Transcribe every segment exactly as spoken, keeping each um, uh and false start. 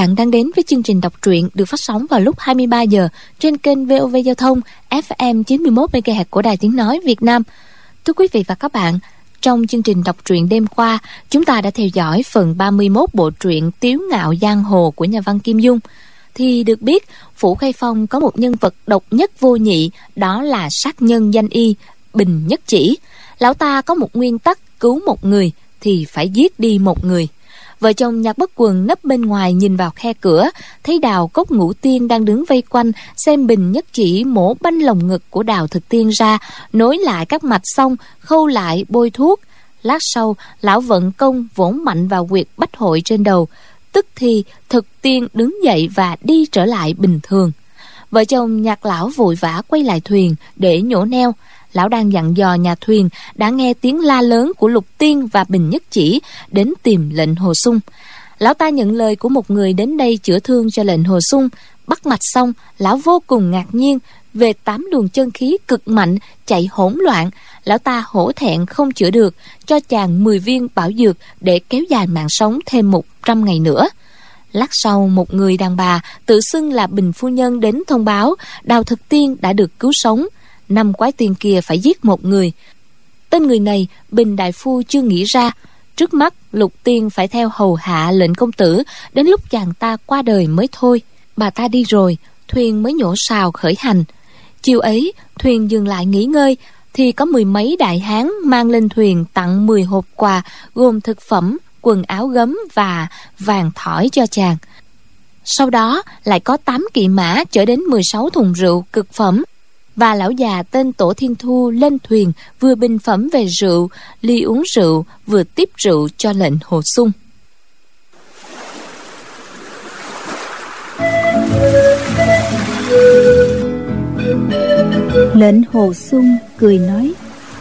bạn đang đến với chương trình đọc truyện được phát sóng vào lúc hai mươi ba giờ trên kênh vê o vê Giao thông ép em chín mươi mốt mê ga héc của Đài Tiếng Nói Việt Nam. Thưa quý vị và các bạn, trong chương trình đọc truyện đêm qua, chúng ta đã theo dõi phần ba mươi mốt bộ truyện Tiếu Ngạo Giang Hồ của nhà văn Kim Dung. Thì được biết, Phủ Khai Phong có một nhân vật độc nhất vô nhị, đó là sát nhân danh y Bình Nhất Chỉ. Lão ta có một nguyên tắc: cứu một người thì phải giết đi một người. Vợ chồng Nhạc Bất Quần nấp bên ngoài nhìn vào khe cửa, thấy Đào Cốc Ngũ Tiên đang đứng vây quanh, xem Bình Nhất Chỉ mổ banh lồng ngực của Đào Thực Tiên ra, nối lại các mạch xong, khâu lại bôi thuốc. Lát sau, lão vận công vỗ mạnh vào huyệt bách hội trên đầu. Tức thì Thực Tiên đứng dậy và đi trở lại bình thường. Vợ chồng Nhạc lão vội vã quay lại thuyền để nhổ neo. Lão đang dặn dò nhà thuyền đã nghe tiếng la lớn của Lục Tiên và Bình Nhất Chỉ đến tìm lệnh Hồ Xung. Lão ta nhận lời của một người đến đây chữa thương cho lệnh Hồ Xung. Bắt mạch xong, lão vô cùng ngạc nhiên về tám luồng chân khí cực mạnh chạy hỗn loạn. Lão ta hổ thẹn không chữa được, cho chàng mười viên bảo dược để kéo dài mạng sống thêm một trăm ngày nữa. Lát sau, một người đàn bà tự xưng là Bình phu nhân đến thông báo Đào Thực Tiên đã được cứu sống. Năm quái tiên kia phải giết một người. Tên người này Bình đại phu chưa nghĩ ra. Trước mắt Lục Tiên phải theo hầu hạ lệnh công tử đến lúc chàng ta qua đời mới thôi. Bà ta đi rồi, thuyền mới nhổ sào khởi hành. Chiều ấy, thuyền dừng lại nghỉ ngơi thì có mười mấy đại hán mang lên thuyền tặng mười hộp quà gồm thực phẩm, quần áo gấm và vàng thỏi cho chàng. Sau đó lại có tám kỵ mã chở đến mười sáu thùng rượu cực phẩm. Và lão già tên Tổ Thiên Thu lên thuyền, vừa bình phẩm về rượu, ly uống rượu, vừa tiếp rượu cho lệnh Hồ Xung. Lệnh Hồ Xung cười nói: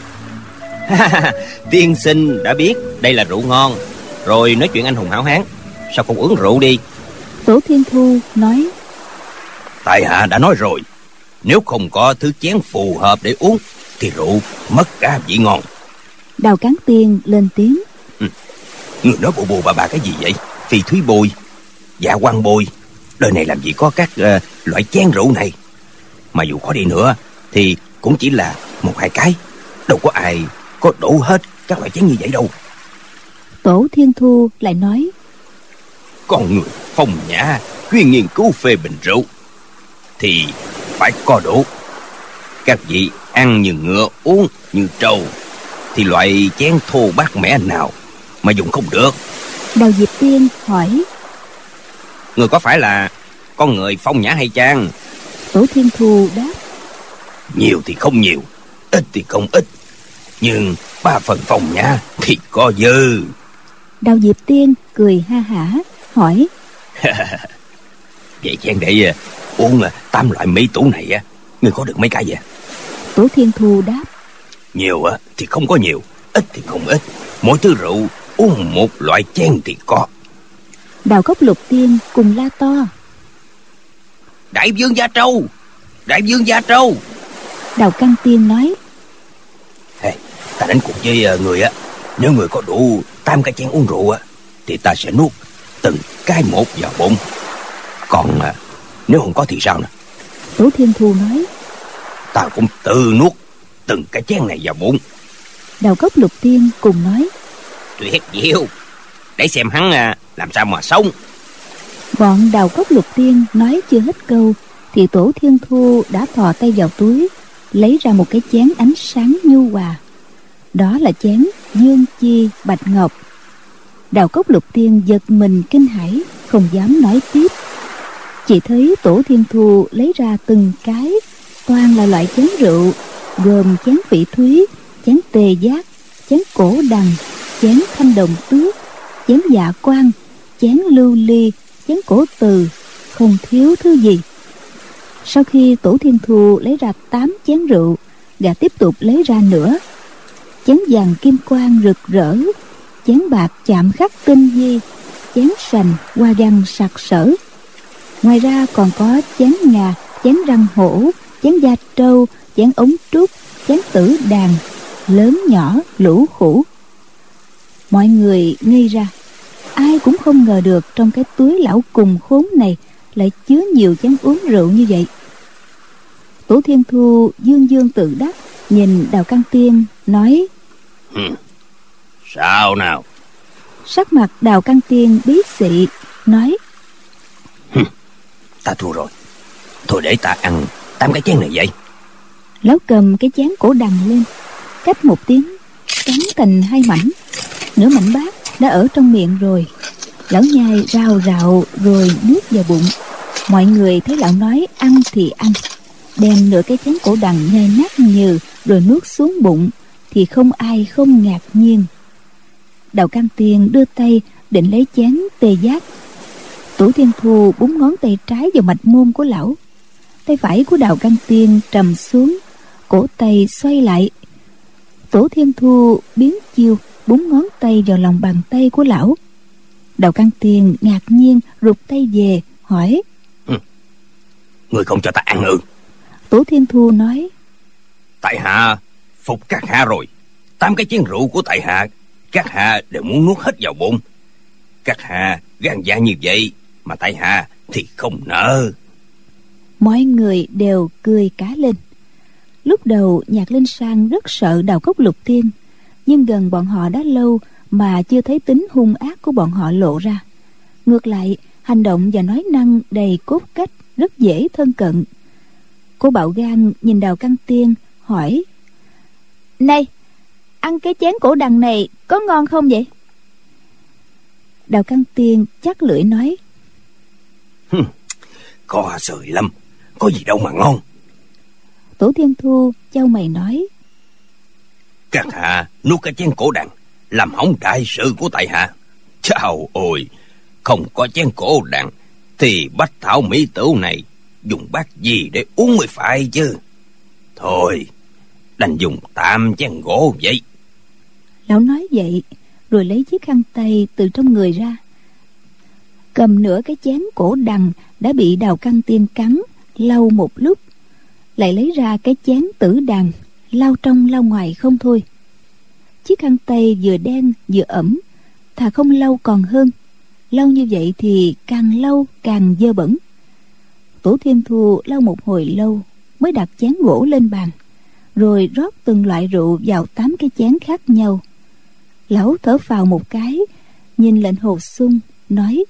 tiên sinh đã biết đây là rượu ngon rồi nói chuyện anh hùng hảo hán, sao không uống rượu đi? Tổ Thiên Thu nói: tại hạ đã nói rồi, nếu không có thứ chén phù hợp để uống thì rượu mất cả vị ngon. Đào Cán Tiên lên tiếng: ừ. Người nói bù bù bà bà cái gì vậy? Phi thúy bôi, dạ quan bôi, đời này làm gì có các uh, loại chén rượu này. Mà dù có đi nữa thì cũng chỉ là một hai cái, đâu có ai có đủ hết các loại chén như vậy đâu. Tổ Thiên Thu lại nói: con người phong nhã chuyên nghiên cứu phê bình rượu thì phải có đủ. Các vị ăn như ngựa, uống như trâu, thì loại chén thô bát mẻ nào mà dùng không được? Đào Diệp Tiên hỏi: người có phải là con người phong nhã hay chăng? Tổ Thiên Thu đáp: nhiều thì không nhiều, ít thì không ít, nhưng ba phần phong nhã thì có dư. Đào Diệp Tiên cười ha hả hỏi: vậy chén để uống tám loại mỹ tủ này á, ngươi có được mấy cái vậy? Tổ Thiên Thu đáp: nhiều á thì không có nhiều, ít thì không ít, mỗi thứ rượu uống một loại chén thì có. Đào Cốc Lục Tiên cùng la to: đại vương gia trâu, đại vương gia trâu. Đào Căn Tiên nói: hey, ta đánh cuộc với người á, nếu người có đủ tám cái chén uống rượu á thì ta sẽ nuốt từng cái một vào bụng, còn à, nếu không có thì sao nè? Tổ Thiên Thu nói: ta cũng tự nuốt từng cái chén này vào bụng. Đào Cốc Lục Tiên cùng nói: tuyệt diệu, để xem hắn à, làm sao mà sống. Bọn Đào Cốc Lục Tiên nói chưa hết câu thì Tổ Thiên Thu đã thò tay vào túi, lấy ra một cái chén ánh sáng nhu hòa. Đó là chén dương chi bạch ngọc. Đào Cốc Lục Tiên giật mình kinh hãi, không dám nói tiếp. Chỉ thấy Tổ Thiên Thu lấy ra từng cái, toàn là loại chén rượu, gồm chén phỉ thúy, chén tề giác, chén cổ đằng, chén thanh đồng tước, chén dạ quan, chén lưu ly, chén cổ từ, không thiếu thứ gì. Sau khi Tổ Thiên Thu lấy ra tám chén rượu, gã tiếp tục lấy ra nữa. Chén vàng kim quang rực rỡ, chén bạc chạm khắc tinh vi, chén sành hoa văn sặc sỡ. Ngoài ra còn có chén ngà, chén răng hổ, chén da trâu, chén ống trúc, chén tử đàn, lớn nhỏ lũ khủ. Mọi người ngây ra. ai cũng không ngờ được trong cái túi lão cùng khốn này lại chứa nhiều chén uống rượu như vậy. Tổ Thiên Thu dương dương tự đắc nhìn Đào Căn Tiên nói: Hừm, sao nào? Sắc mặt Đào Căn Tiên bí xị nói: Hừm, ta thua rồi. Thôi để ta ăn tám cái chén này vậy. Lão cầm cái chén cổ đằng lên, cách một tiếng cắn thành hai mảnh. Nửa mảnh bát đã ở trong miệng rồi. Lão nhai rào rào rồi nuốt vào bụng. Mọi người thấy lão nói ăn thì ăn, đem nửa cái chén cổ đằng nhai nát nhừ rồi nuốt xuống bụng thì không ai không ngạc nhiên. Đào Căn Tiên đưa tay định lấy chén tê giác. Tổ Thiên Thu búng ngón tay trái vào mạch môn của lão. Tay phải của Đào Căn Tiên trầm xuống, cổ tay xoay lại. Tổ Thiên Thu biến chiêu búng ngón tay vào lòng bàn tay của lão. Đào Căn Tiên ngạc nhiên rụt tay về hỏi: ừ, Người không cho ta ăn ư? Tổ Thiên Thu nói: Tại hạ phục các hạ rồi. Tám cái chén rượu của tại hạ, các hạ đều muốn nuốt hết vào bụng. Các hạ gan dạ như vậy mà tại hạ thì không nỡ. Mọi người đều cười cá lên. Lúc đầu Nhạc Linh Sang rất sợ Đào Cốc Lục Tiên, nhưng gần bọn họ đã lâu mà chưa thấy tính hung ác của bọn họ lộ ra. Ngược lại, hành động và nói năng đầy cốt cách, rất dễ thân cận. Cô Bạo Gan nhìn Đào Căn Tiên hỏi: Này, ăn cái chén cổ đằng này có ngon không vậy? Đào Căn Tiên chắc lưỡi nói: Hừm, có sời lắm, có gì đâu mà ngon. Tổ Thiên Thu chau mày nói: Các hạ nuốt cái chén cổ đằng làm hỏng đại sự của tại hạ. Chao ôi, không có chén cổ đằng thì bách thảo mỹ tửu này dùng bát gì để uống mới phải chứ. Thôi, đành dùng tạm chén gỗ vậy. Lão nói vậy rồi lấy chiếc khăn tay từ trong người ra, cầm nửa cái chén cổ đằng đã bị Đào Căn Tiên cắn lau một lúc, lại lấy ra cái chén tử đằng lau trong lau ngoài không thôi. Chiếc khăn tay vừa đen vừa ẩm, thà không lau còn hơn. Lau như vậy thì càng lau càng dơ bẩn. Tổ Thiên Thu lau một hồi lâu mới đặt chén gỗ lên bàn, rồi rót từng loại rượu vào tám cái chén khác nhau. Lão thở phào một cái, nhìn lệnh Hồ Sung nói: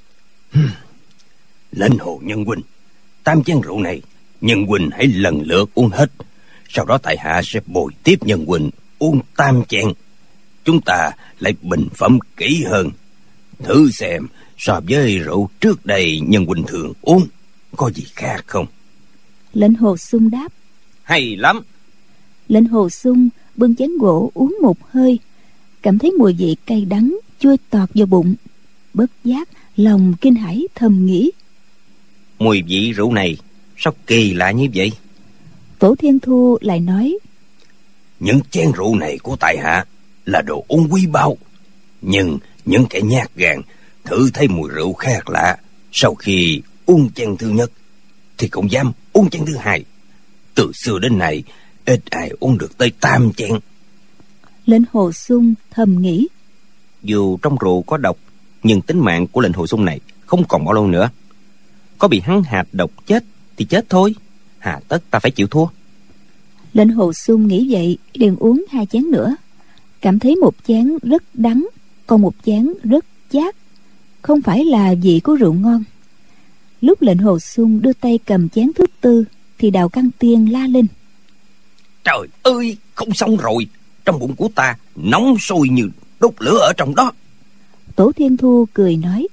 Lệnh Hồ Nhân huynh, tám chén rượu này Nhân huynh hãy lần lượt uống hết, sau đó tại hạ sẽ bồi tiếp Nhân huynh uống tam chén. Chúng ta lại bình phẩm kỹ hơn, thử xem so với rượu trước đây Nhân huynh thường uống có gì khác không. Lệnh Hồ Sung đáp: Hay lắm. Lệnh Hồ Sung bưng chén gỗ uống một hơi, cảm thấy mùi vị cay đắng chua tọt vào bụng. Bất giác lòng kinh hãi thầm nghĩ: Mùi vị rượu này sao kỳ lạ như vậy? Tổ Thiên Thu lại nói: Những chén rượu này của tại hạ là đồ uống quý báu, nhưng những kẻ nhát gan thử thấy mùi rượu khác lạ, sau khi uống chén thứ nhất thì cũng dám uống chén thứ hai. Từ xưa đến nay ít ai uống được tới tam chén. Lệnh Hồ Sung thầm nghĩ: Dù trong rượu có độc, nhưng tính mạng của lệnh Hồ Sung này không còn bao lâu nữa. Có bị hắn hạt độc chết thì chết thôi, hà tất ta phải chịu thua. Lệnh Hồ Sung nghĩ vậy liền uống hai chén nữa, cảm thấy một chén rất đắng, còn một chén rất chát, không phải là vị của rượu ngon. Lúc lệnh Hồ Sung đưa tay cầm chén thứ tư thì Đào Căn Tiên la lên: Trời ơi, không xong rồi, trong bụng của ta nóng sôi như đốt lửa ở trong đó. Tổ Thiên Thu cười nói: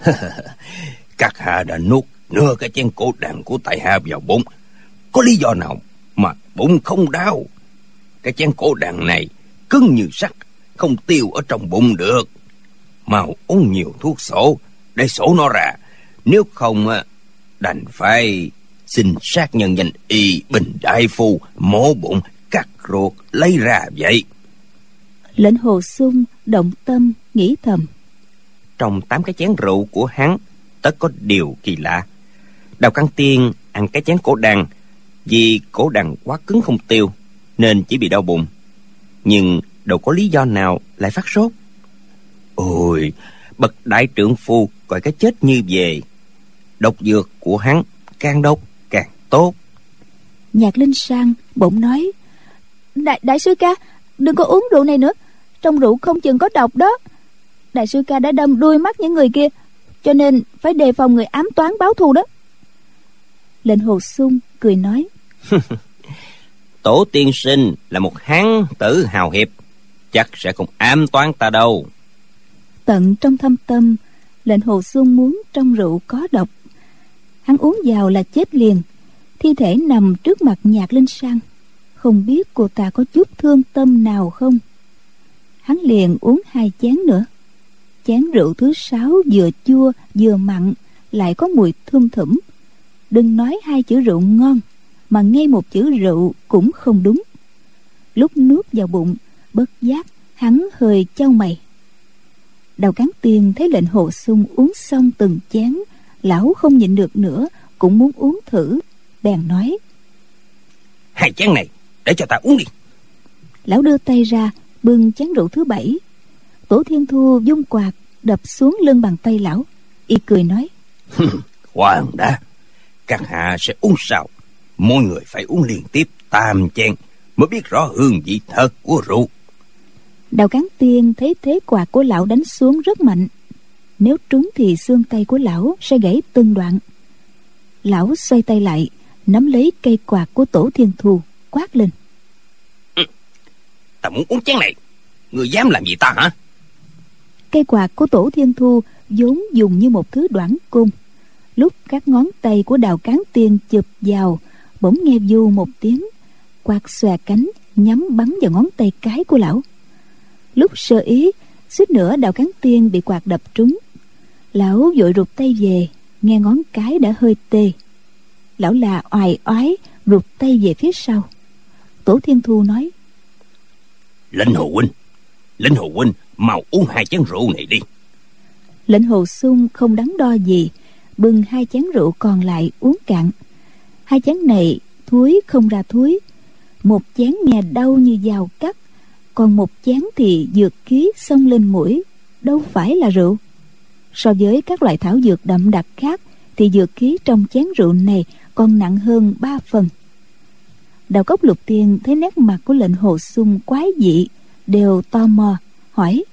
Các hạ đã nuốt nửa cái chén cổ đằng của tại hạ vào bụng, có lý do nào mà bụng không đau? Cái chén cổ đằng này cứng như sắt, không tiêu ở trong bụng được. Mau uống nhiều thuốc sổ để sổ nó ra, nếu không đành phải xin sát nhân danh y Bình đại phu mổ bụng cắt ruột lấy ra vậy. Lệnh Hồ Sung động tâm nghĩ thầm: Trong tám cái chén rượu của hắn tất có điều kỳ lạ. Đào Căn Tiên ăn cái chén cổ đằng vì cổ đằng quá cứng không tiêu nên chỉ bị đau bụng, nhưng đâu có lý do nào lại phát sốt. Ôi, bậc đại trượng phu coi cái chết như về. Độc dược của hắn càng độc càng tốt. Nhạc Linh Sang bỗng nói: Đại, đại sư ca, đừng có uống rượu này nữa. Trong rượu không chừng có độc đó. Đại sư ca đã đâm đuôi mắt những người kia, cho nên phải đề phòng người ám toán báo thù đó. Lệnh Hồ Xung cười nói: Tổ tiên sinh là một hán tử hào hiệp, chắc sẽ không ám toán ta đâu. Tận trong thâm tâm, Lệnh Hồ Xung muốn trong rượu có độc. Hắn uống vào là chết liền. Thi thể nằm trước mặt Nhạc Linh Sang, không biết cô ta có chút thương tâm nào không. Hắn liền uống hai chén nữa. Chén rượu thứ sáu vừa chua vừa mặn, lại có mùi thum thủm. Đừng nói hai chữ rượu ngon, mà ngay một chữ rượu cũng không đúng. Lúc nuốt vào bụng, bất giác hắn hơi chau mày. Đào Cán Tiên thấy Lệnh Hồ Xung uống xong từng chén, lão không nhịn được nữa, cũng muốn uống thử, bèn nói: Hai chén này để cho ta uống đi. Lão đưa tay ra bưng chén rượu thứ bảy. Tổ Thiên Thu vung quạt đập xuống lưng bàn tay lão, y cười nói: Khoan đã, các hạ sẽ uống sao? Mỗi người phải uống liên tiếp tam chén mới biết rõ hương vị thật của rượu. Đào Cán Tiên thấy thế quạt của lão đánh xuống rất mạnh, nếu trúng thì xương tay của lão sẽ gãy từng đoạn. Lão xoay tay lại, nắm lấy cây quạt của Tổ Thiên Thu, quát lên: ừ, Ta muốn uống chén này, người dám làm gì ta hả? Cây quạt của Tổ Thiên Thu vốn dùng như một thứ đoản côn. Lúc các ngón tay của Đào Cán Tiên chụp vào, bỗng nghe du một tiếng, quạt xòe cánh nhắm bắn vào ngón tay cái của lão. Lúc sơ ý, suýt nữa Đào Cán Tiên bị quạt đập trúng. Lão vội rụt tay về, nghe ngón cái đã hơi tê. Lão là oài oái rụt tay về phía sau. Tổ Thiên Thu nói: Lệnh Hồ huynh, Lệnh Hồ huynh, mau uống hai chén rượu này đi. Lệnh Hồ Xung không đắn đo gì, bưng hai chén rượu còn lại uống cạn. Hai chén này thúi không ra thúi, một chén nghe đau như dao cắt, còn một chén thì dược khí xông lên mũi, đâu phải là rượu. So với các loại thảo dược đậm đặc khác thì dược khí trong chén rượu này còn nặng hơn ba phần. Đào Cốc Lục Tiên thấy nét mặt của Lệnh Hồ Xung quái dị, đều tò mò hỏi: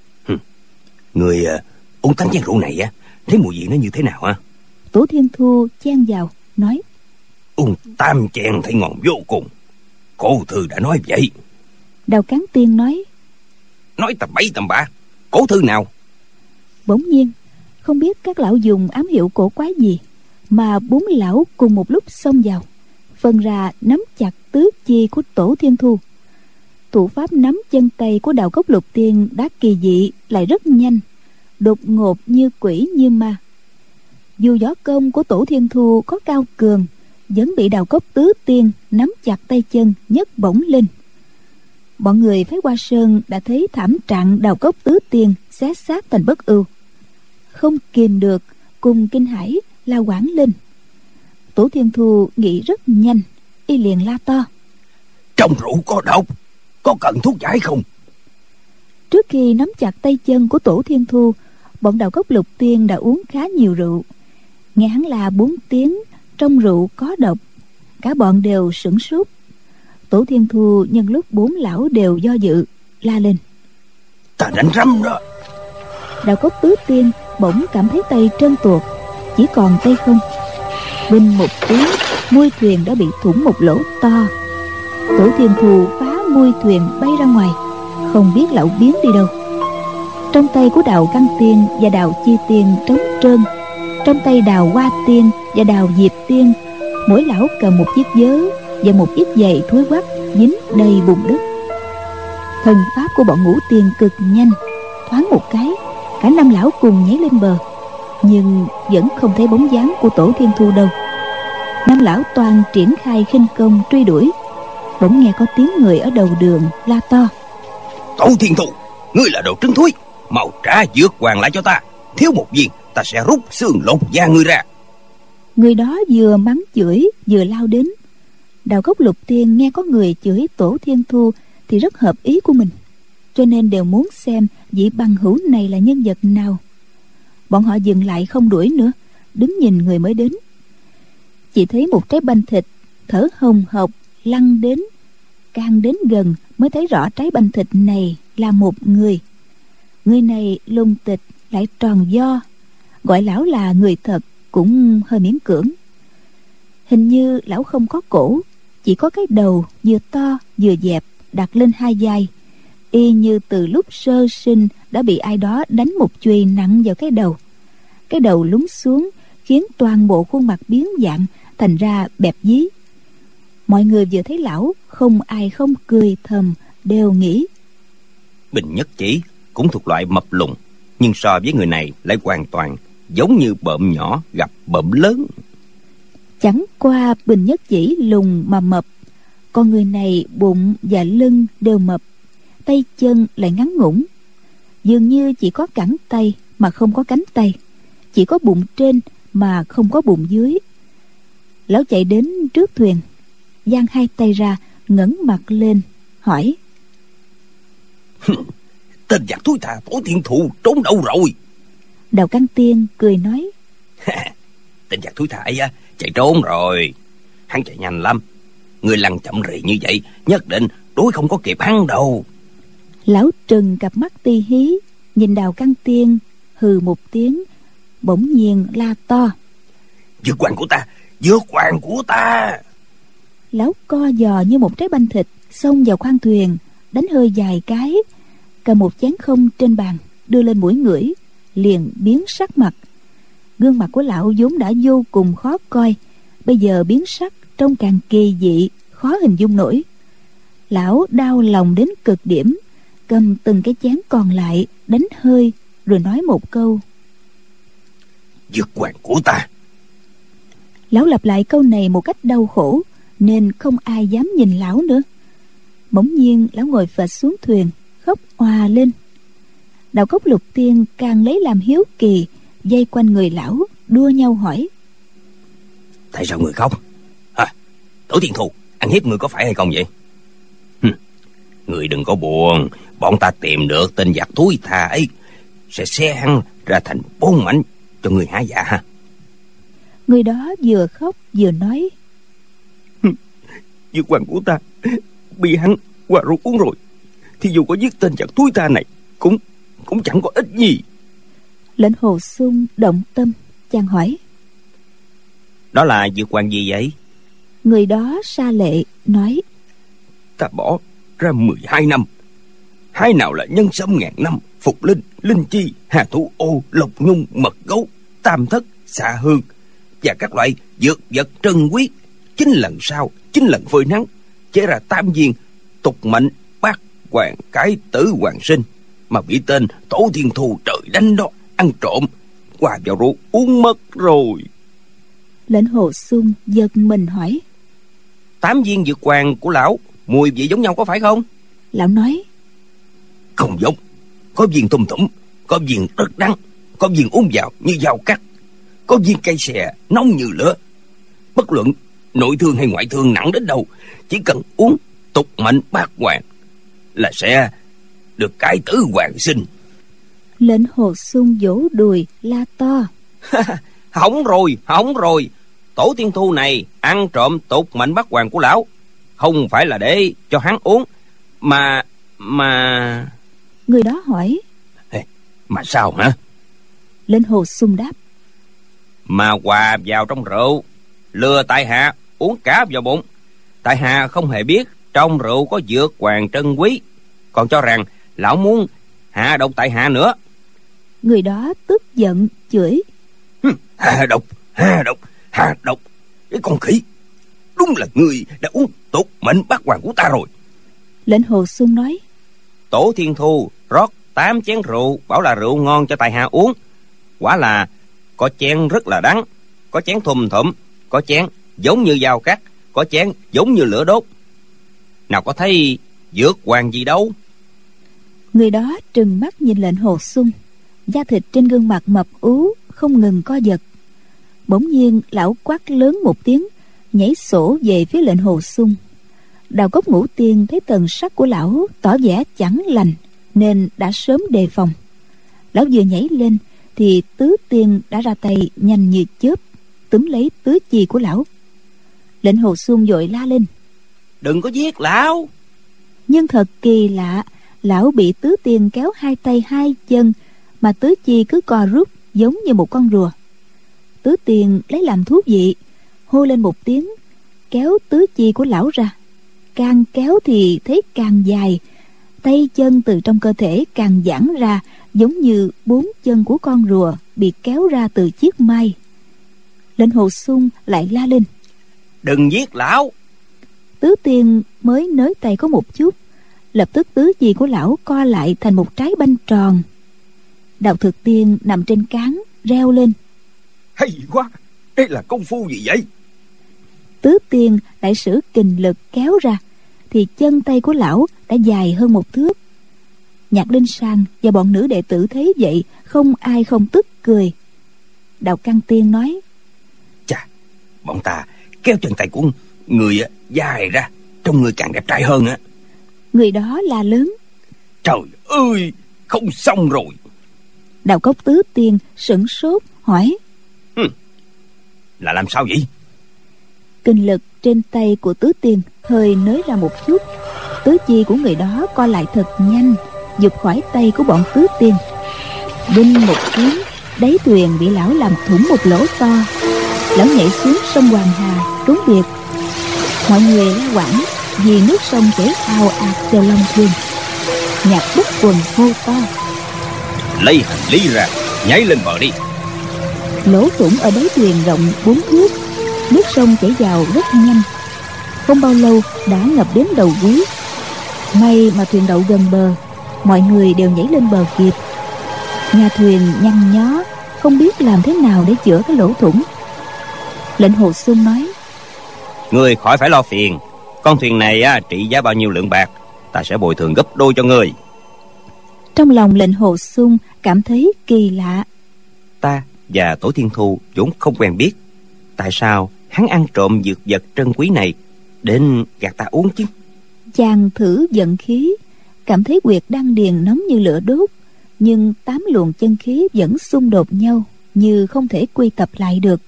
Người uh, uống tám chén rượu này á, thấy mùi vị nó như thế nào hả? Tổ Thiên Thu chen vào nói: Uống tam chén thấy ngon vô cùng. Cổ thư đã nói vậy. Đào Cán Tiên nói: Nói tầm bậy tầm bạ, cổ thư nào? Bỗng nhiên không biết các lão dùng ám hiệu cổ quái gì mà bốn lão cùng một lúc xông vào, phân ra nắm chặt tứ chi của Tổ Thiên Thu. Thủ pháp nắm chân tay của Đào Cốc Lục Tiên đã kỳ dị lại rất nhanh, đột ngột như quỷ như ma. Dù võ công của Tổ Thiên Thu có cao cường, vẫn bị Đào Cốc Tứ Tiên nắm chặt tay chân nhấc bổng lên. Bọn người phái Hoa Sơn đã thấy thảm trạng Đào Cốc Tứ Tiên xé xác thành bất ưu, không kìm được, cùng kinh hãi la quảng lên. Tổ Thiên Thu nghĩ rất nhanh, y liền la to: Trong rượu có độc, có cần thuốc giải không? Trước khi nắm chặt tay chân của Tổ Thiên Thu, bọn Đào Cốc Lục Tiên đã uống khá nhiều rượu. Nghe hắn la bốn tiếng trong rượu có độc, cả bọn đều sửng sốt. Tổ Thiên Thu nhân lúc bốn lão đều do dự, la lên: Ta đánh rắm đó. Đào Cốc Tứ Tiên bỗng cảm thấy tay trơn tuột, chỉ còn tay không. Bình một tiếng, mui thuyền đã bị thủng một lỗ to. Tổ Thiên Thu phá mui thuyền bay ra ngoài, không biết lão biến đi đâu. Trong tay của Đào Căn Tiên và Đào Chi Tiên trống trơn, trong tay Đào Hoa Tiên và Đào Diệp Tiên, mỗi lão cầm một chiếc vớ và một ít giày thối quắc dính đầy bùn đất. Thần pháp của bọn Ngũ Tiên cực nhanh, thoáng một cái cả năm lão cùng nhảy lên bờ, nhưng vẫn không thấy bóng dáng của Tổ Thiên Thu đâu. Năm lão toàn triển khai khinh công truy đuổi. Bỗng nghe có tiếng người ở đầu đường la to: Tổ Thiên Thu, ngươi là đồ trứng thúi, mau trả dược hoàng lại cho ta. Thiếu một viên, ta sẽ rút xương lột da ngươi ra. Người đó vừa mắng chửi vừa lao đến. Đào Cốc Lục Tiên nghe có người chửi Tổ Thiên Thu thì rất hợp ý của mình, cho nên đều muốn xem vị bằng hữu này là nhân vật nào. Bọn họ dừng lại không đuổi nữa, đứng nhìn người mới đến. Chỉ thấy một trái banh thịt thở hồng hộc lăn đến. Càng đến gần mới thấy rõ trái banh thịt này là một người. Người này lùng tịch lại tròn vo, gọi lão là người thật cũng hơi miễn cưỡng. Hình như lão không có cổ, chỉ có cái đầu vừa to vừa dẹp đặt lên hai vai, y như từ lúc sơ sinh đã bị ai đó đánh một chùy nặng vào cái đầu. Cái đầu lún xuống khiến toàn bộ khuôn mặt biến dạng, thành ra bẹp dí. Mọi người vừa thấy lão, không ai không cười thầm, đều nghĩ Bình Nhất Chỉ cũng thuộc loại mập lùn, nhưng so với người này lại hoàn toàn giống như bợm nhỏ gặp bợm lớn. Chẳng qua Bình Nhất Chỉ lùn mà mập, còn người này bụng và lưng đều mập, tay chân lại ngắn ngủn, dường như chỉ có cẳng tay mà không có cánh tay, chỉ có bụng trên mà không có bụng dưới. Lão chạy đến trước thuyền, giang hai tay ra, ngẩng mặt lên hỏi: Tên giặc thúi tha Tổ Thiên Thụ trốn đâu rồi? Đào Căn Tiên cười nói: Tên giặc thúi tha ấy á, chạy trốn rồi. Hắn chạy nhanh lắm, người lăn chậm rì như vậy nhất định đối không có kịp hắn đâu. Lão trừng cặp mắt ti hí nhìn Đào Căn Tiên, hừ một tiếng, bỗng nhiên la to: Vượt quan của ta, vượt quan của ta! Lão co giò như một trái banh thịt xông vào khoang thuyền, đánh hơi vài cái, cầm một chén không trên bàn đưa lên mũi ngửi, liền biến sắc mặt. Gương mặt của lão vốn đã vô cùng khó coi, bây giờ biến sắc trông càng kỳ dị, khó hình dung nổi. Lão đau lòng đến cực điểm, cầm từng cái chén còn lại đánh hơi, rồi nói một câu: Vượt quan của ta. Lão lặp lại câu này một cách đau khổ, nên không ai dám nhìn lão nữa. Bỗng nhiên lão ngồi phịch xuống thuyền, khóc òa lên. Đào Cốc Lục Tiên càng lấy làm hiếu kỳ, vây quanh người lão đua nhau hỏi: Tại sao người khóc? Hả? Tổ Thiên Thụ ăn hiếp người có phải hay không vậy? Hừm, người đừng có buồn, bọn ta tìm được tên giặc thúi tha ấy, sẽ xé hắn ra thành bốn mảnh cho người há dạ ha. Người đó vừa khóc vừa nói: Dược hoàng của ta bị hắn qua rượu uống rồi, thì dù có giết tên giặc thúi tha này cũng cũng chẳng có ích gì. Lệnh Hồ Xung động tâm, chàng hỏi: Đó là dược hoàng gì vậy? Người đó sa lệ nói: Ta bỏ ra mười hai năm, hai nào là nhân sâm ngàn năm, phục linh, linh chi, hà thủ ô, lộc nhung, mật gấu, tam thất, xạ hương và các loại dược vật trân quý. Chín lần sau, chín lần phơi nắng, chế ra tam viên tục mệnh bát hoàng cái tử hoàng sinh, mà bị tên Tổ Thiên Thù trời đánh đó ăn trộm, hòa vào rượu uống mất rồi. Lệnh Hồ Xung giật mình hỏi: Tám viên dược hoàng của lão mùi vị giống nhau có phải không? Lão nói: Không giống, có viên thum thủm, có viên rất đắng, có viên uống vào như dao cắt, có viên cây xè nóng như lửa. Bất luận nội thương hay ngoại thương nặng đến đâu, chỉ cần uống tục mệnh bát hoàng là sẽ được cái tử hoàng sinh. Lệnh Hồ Xung vỗ đùi la to: Hỏng rồi, hỏng rồi. Tổ Thiên Thu này ăn trộm tục mệnh bát hoàng của lão, không phải là để cho hắn uống, mà mà Người đó hỏi: Mà sao hả? Lệnh Hồ Xung đáp: Mà hòa vào trong rượu, lừa tại hạ uống cả vào bụng. Tại hạ không hề biết trong rượu có dược hoàng trân quý, còn cho rằng lão muốn hạ độc tại hạ nữa. Người đó tức giận chửi: Hạ độc, hạ độc, hạ độc, cái con khỉ! Đúng là người đã uống tục mệnh bát hoàng của ta rồi. Lệnh Hồ Xung nói: Tổ Thiên Thu rót tám chén rượu, bảo là rượu ngon cho tại hạ uống. Quả là có chén rất là đắng, có chén thùm thụm, có chén giống như dao cắt, có chén giống như lửa đốt. Nào có thấy dược hoàng gì đâu. Người đó trừng mắt nhìn Lệnh Hồ Xung, da thịt trên gương mặt mập ú không ngừng co giật. Bỗng nhiên lão quát lớn một tiếng, nhảy sổ về phía Lệnh Hồ Xung. Đào Cốc Ngũ Tiên thấy thần sắc của lão tỏ vẻ chẳng lành, nên đã sớm đề phòng. Lão vừa nhảy lên, thì Tứ Tiên đã ra tay nhanh như chớp, túm lấy tứ chi của lão. Lệnh Hồ Xuân vội la lên: Đừng có giết lão! Nhưng thật kỳ lạ, lão bị Tứ Tiên kéo hai tay hai chân, mà tứ chi cứ co rút giống như một con rùa. Tứ Tiên lấy làm thú vị, hô lên một tiếng, kéo tứ chi của lão ra. Càng kéo thì thấy càng dài, tay chân từ trong cơ thể càng giãn ra, giống như bốn chân của con rùa bị kéo ra từ chiếc mai. Lệnh Hồ Xuân lại la lên: Đừng giết lão! Tứ Tiên mới nới tay có một chút, lập tức tứ chi của lão co lại thành một trái banh tròn. Đào Thực Tiên nằm trên cán reo lên: Hay quá! Đây là công phu gì vậy? Tứ Tiên lại sử kình lực kéo ra, thì chân tay của lão đã dài hơn một thước. Nhạc Linh San và bọn nữ đệ tử thấy vậy, không ai không tức cười. Đào Căn Tiên nói: Chà, bọn ta kéo chân tay của người dài ra, trông người càng đẹp trai hơn á. Người đó là lớn: Trời ơi, không xong rồi! Đào Cốc Tứ Tiên sửng sốt hỏi: Hừ, là làm sao vậy? Kinh lực trên tay của Tứ Tiên hơi nới ra một chút, tứ chi của người đó co lại thật nhanh, giục khỏi tay của bọn Tứ Tiên. Đinh một tiếng, đáy thuyền bị lão làm thủng một lỗ to. Lão nhảy xuống sông Hoàng Hà trốn biệt. Mọi người la quảng vì nước sông chảy ào ạt vào lòng thuyền. Nhạc Bất Quần hô to: Lấy hành lý ra, nhảy lên bờ đi! Lỗ thủng ở đáy thuyền rộng bốn thước, nước sông chảy vào rất nhanh, không bao lâu đã ngập đến đầu gối. May mà thuyền đậu gần bờ, mọi người đều nhảy lên bờ kịp. Nhà thuyền nhăn nhó, không biết làm thế nào để chữa cái lỗ thủng. Lệnh Hồ Xuân nói: Ngươi khỏi phải lo phiền. Con thuyền này á, trị giá bao nhiêu lượng bạc, ta sẽ bồi thường gấp đôi cho ngươi. Trong lòng Lệnh Hồ Xuân cảm thấy kỳ lạ. Ta và Tổ Thiên Thu vốn không quen biết, tại sao hắn ăn trộm dược vật trân quý này đến gạt ta uống chứ? Chàng thử vận khí, cảm thấy huyệt đan điền nóng như lửa đốt, nhưng tám luồng chân khí vẫn xung đột nhau, như không thể quy tập lại được.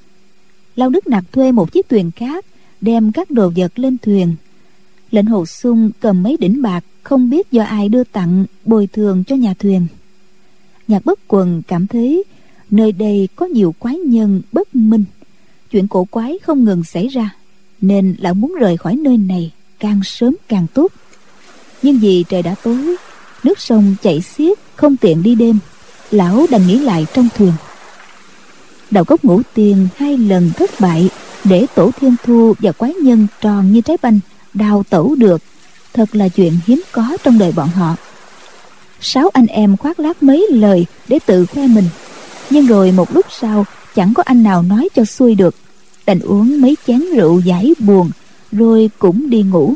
Lao Đức Nặc thuê một chiếc thuyền khác, đem các đồ vật lên thuyền. Lệnh Hồ Xuân cầm mấy đỉnh bạc không biết do ai đưa tặng, bồi thường cho nhà thuyền. Nhạc Bất Quần cảm thấy nơi đây có nhiều quái nhân bất minh, chuyện cổ quái không ngừng xảy ra, nên lão muốn rời khỏi nơi này càng sớm càng tốt. Nhưng vì trời đã tối, nước sông chảy xiết, không tiện đi đêm, lão đành nghỉ lại trong thuyền. Đào Cốc Ngũ Tiên hai lần thất bại, để Tổ Thiên Thu và quái nhân tròn như trái banh đào tẩu được, thật là chuyện hiếm có trong đời bọn họ. Sáu anh em khoác lác mấy lời để tự khoe mình, nhưng rồi một lúc sau chẳng có anh nào nói cho xuôi được, đành uống mấy chén rượu giải buồn rồi cũng đi ngủ.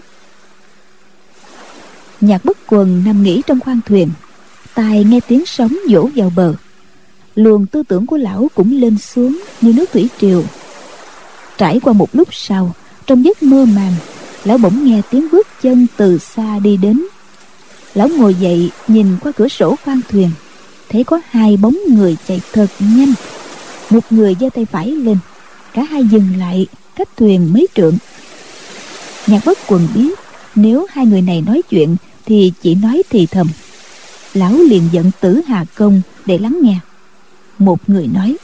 Nhạc Bất Quần nằm nghỉ trong khoang thuyền, tai nghe tiếng sóng vỗ vào bờ. Luồng tư tưởng của lão cũng lên xuống như nước thủy triều. Trải qua một lúc sau, trong giấc mơ màng, lão bỗng nghe tiếng bước chân từ xa đi đến. Lão ngồi dậy nhìn qua cửa sổ khoang thuyền, thấy có hai bóng người chạy thật nhanh. Một người giơ tay phải lên, cả hai dừng lại cách thuyền mấy trượng. Nhạc Bất Quần biết nếu hai người này nói chuyện thì chỉ nói thì thầm. Lão liền giận Tử Hà Công để lắng nghe. Một người nói: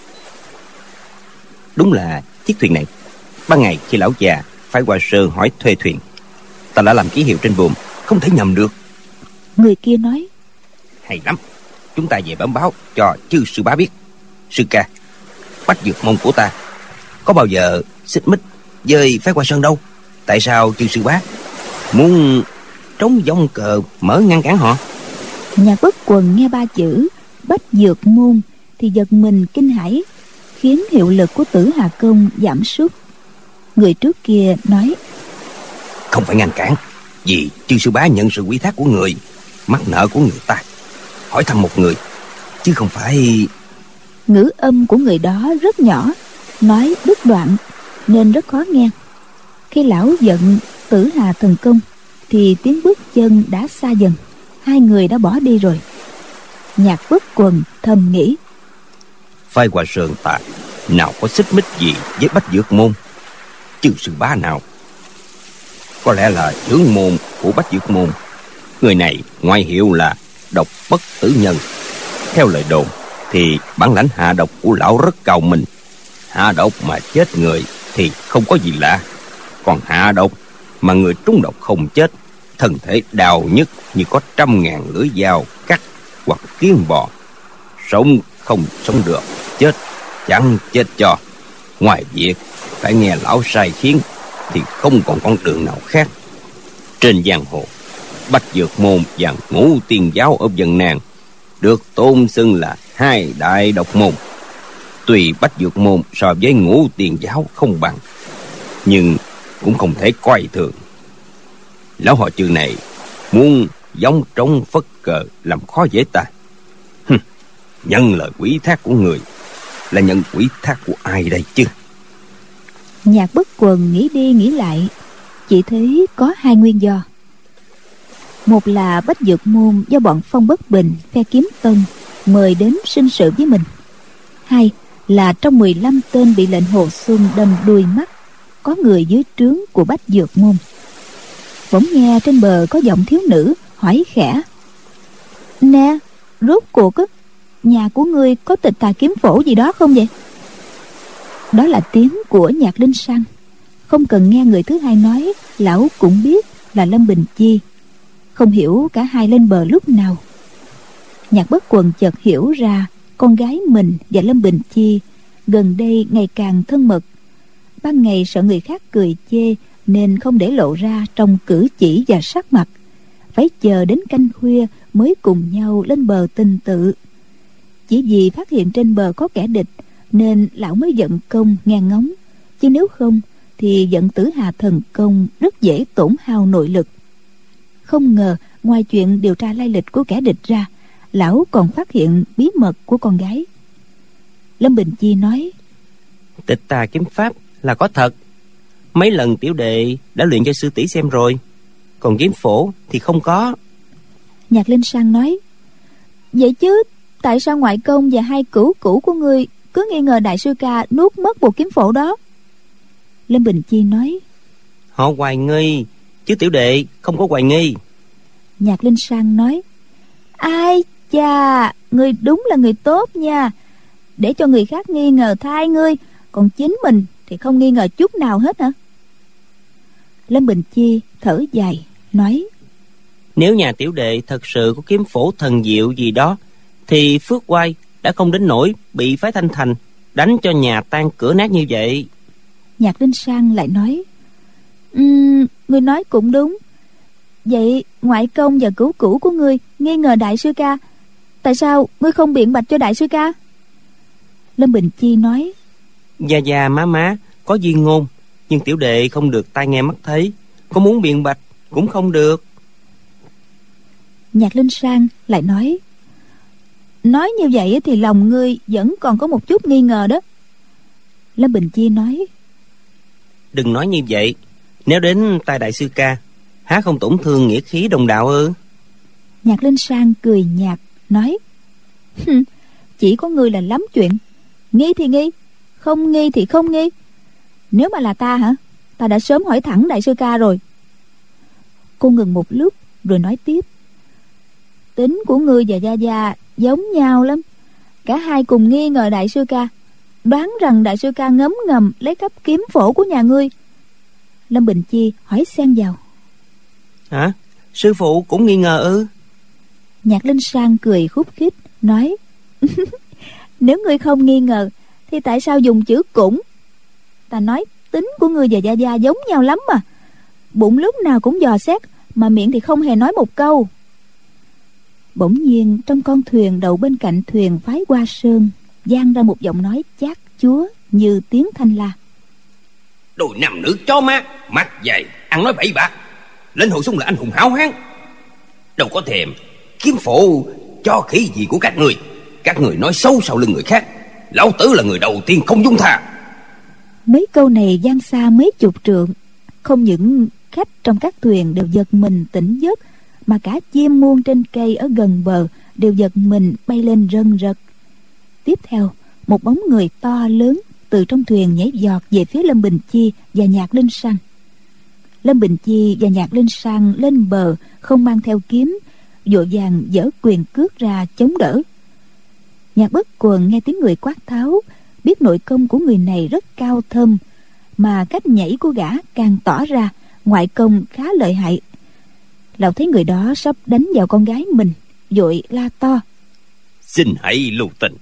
Đúng là chiếc thuyền này. Ban ngày khi lão già phải qua sơn hỏi thuê thuyền, ta đã làm ký hiệu trên buồm, không thể nhầm được. Người kia nói: Hay lắm, chúng ta về bẩm báo cho chư sư bá biết. Sư ca, Bách Dược Môn của ta có bao giờ xích mích với phái Hoa Sơn đâu. Tại sao chư sư bá muốn trống vong cờ mở ngăn cản họ? Nhạc Bất Quần nghe ba chữ Bách Dược Môn thì giật mình kinh hãi, khiến hiệu lực của Tử Hà Công giảm sút. Người trước kia nói: Không phải ngăn cản, vì chư sư bá nhận sự quy thác của người, mắc nợ của người ta, hỏi thăm một người, chứ không phải... Ngữ âm của người đó rất nhỏ, nói đứt đoạn nên rất khó nghe. Khi lão giận Tử Hà Thần Công thì tiếng bước chân đã xa dần, hai người đã bỏ đi rồi. Nhạc Bất Quần thầm nghĩ: phái Hoa Sơn ta nào có xích mích gì với Bách Dược Môn. Chư sư bá nào có lẽ là trưởng môn của Bách Dược Môn. Người này ngoại hiệu là Độc Bất Tử Nhân. Theo lời đồn thì bản lãnh hạ độc của lão rất cao minh. Hạ độc mà chết người thì không có gì lạ, còn hạ độc mà người trúng độc không chết, thân thể đau nhức như có trăm ngàn lưỡi dao cắt hoặc kiến bò, sống không sống được, chết chẳng chết cho. Ngoài việc phải nghe lão sai khiến thì không còn con đường nào khác. Trên giang hồ, Bách Dược Môn và Ngũ Tiên Giáo ở Vân Nam được tôn xưng là hai đại độc môn. Tuy Bách Dược Môn so với Ngũ Tiên Giáo không bằng, nhưng cũng không thể coi thường. Lão họ Chư này muốn giống trống phất cờ làm khó dễ ta. Hừm, nhận lời quỷ thác của người là nhận quỷ thác của ai đây chứ? Nhạc Bất Quần nghĩ đi nghĩ lại, chỉ thấy có hai nguyên do. Một là Bách Dược Môn do bọn Phong Bất Bình, phe Kiếm Tông mời đến sinh sự với mình. Hai là trong mười lăm tên bị lệnh Hồ Xuân đâm đuôi mắt, có người dưới trướng của Bách Dược Môn. Bỗng nghe trên bờ có giọng thiếu nữ hỏi khẽ: "Nè, rốt cuộc á, nhà của ngươi có tịch tà kiếm phổ gì đó không vậy?" Đó là tiếng của Nhạc Linh Sang. Không cần nghe người thứ hai nói, lão cũng biết là Lâm Bình Chi. Không hiểu cả hai lên bờ lúc nào. Nhạc Bất Quần chợt hiểu ra con gái mình và Lâm Bình Chi gần đây ngày càng thân mật. Ban ngày sợ người khác cười chê nên không để lộ ra trong cử chỉ và sắc mặt, phải chờ đến canh khuya mới cùng nhau lên bờ tình tự. Chỉ vì phát hiện trên bờ có kẻ địch nên lão mới giận công nghe ngóng, chứ nếu không thì giận Tử Hà thần công rất dễ tổn hao nội lực. Không ngờ ngoài chuyện điều tra lai lịch của kẻ địch ra, lão còn phát hiện bí mật của con gái. Lâm Bình Chi nói: Tịch tà kiếm pháp là có thật. Mấy lần tiểu đệ đã luyện cho sư tỷ xem rồi. Còn kiếm phổ thì không có. Nhạc Linh Sang nói: Vậy chứ tại sao ngoại công và hai cửu cửu của ngươi cứ nghi ngờ đại sư ca nuốt mất bộ kiếm phổ đó? Lâm Bình Chi nói: Họ hoài nghi, chứ tiểu đệ không có hoài nghi. Nhạc Linh Sang nói: Ai chà, ngươi đúng là người tốt nha. Để cho người khác nghi ngờ thay ngươi, còn chính mình thì không nghi ngờ chút nào hết hả? Lâm Bình Chi thở dài nói: Nếu nhà tiểu đệ thật sự có kiếm phổ thần diệu gì đó thì Phước Oai đã không đến nỗi bị phái Thanh Thành đánh cho nhà tan cửa nát như vậy. Nhạc Linh Sang lại nói: um, Ngươi nói cũng đúng. Vậy ngoại công và cửu cửu của ngươi nghi ngờ đại sư ca, tại sao ngươi không biện bạch cho đại sư ca? Lâm Bình Chi nói: Già già má má có duyên ngôn, nhưng tiểu đệ không được tai nghe mắt thấy, có muốn biện bạch cũng không được. Nhạc Linh Sang lại nói: Nói như vậy thì lòng ngươi vẫn còn có một chút nghi ngờ đó. Lâm Bình Chi nói: Đừng nói như vậy. Nếu đến tai đại sư ca, há không tổn thương nghĩa khí đồng đạo ư? Nhạc Linh Sang cười nhạt nói: Chỉ có ngươi là lắm chuyện. Nghi thì nghi, không nghi thì không nghi. Nếu mà là ta hả, ta đã sớm hỏi thẳng đại sư ca rồi. Cô ngừng một lúc rồi nói tiếp: Tính của ngươi và Gia Gia giống nhau lắm. Cả hai cùng nghi ngờ đại sư ca, đoán rằng đại sư ca ngấm ngầm lấy cắp kiếm phổ của nhà ngươi. Lâm Bình Chi hỏi xen vào: Hả? Sư phụ cũng nghi ngờ ư? Nhạc Linh Sang cười khúc khích nói: Nếu ngươi không nghi ngờ thì tại sao dùng chữ cũng? Ta nói tính của ngươi và Gia Gia giống nhau lắm mà. Bụng lúc nào cũng dò xét, mà miệng thì không hề nói một câu. Bỗng nhiên trong con thuyền đậu bên cạnh thuyền phái Hoa Sơn vang ra một giọng nói chát chúa như tiếng thanh la: Đôi nam nữ chó má, mặt dày, ăn nói bậy bạ. Lên Hồ Xuân là anh hùng háo hán, đâu có thèm kiếm phổ cho khỉ gì của các người. Các người nói xấu sau lưng người khác, lão tử là người đầu tiên không dung tha. Mấy câu này vang xa mấy chục trượng. Không những khách trong các thuyền đều giật mình tỉnh giấc, mà cả chim muôn trên cây ở gần bờ đều giật mình bay lên rần rật. Tiếp theo, một bóng người to lớn từ trong thuyền nhảy giọt về phía Lâm Bình Chi và Nhạc Linh San. Lâm Bình Chi và Nhạc Linh San lên bờ không mang theo kiếm, vội vàng giở quyền cước ra chống đỡ. Nhạc Bất Quần nghe tiếng người quát tháo, biết nội công của người này rất cao thâm, mà cách nhảy của gã càng tỏ ra ngoại công khá lợi hại. Lão thấy người đó sắp đánh vào con gái mình, vội la to: Xin hãy lưu tình.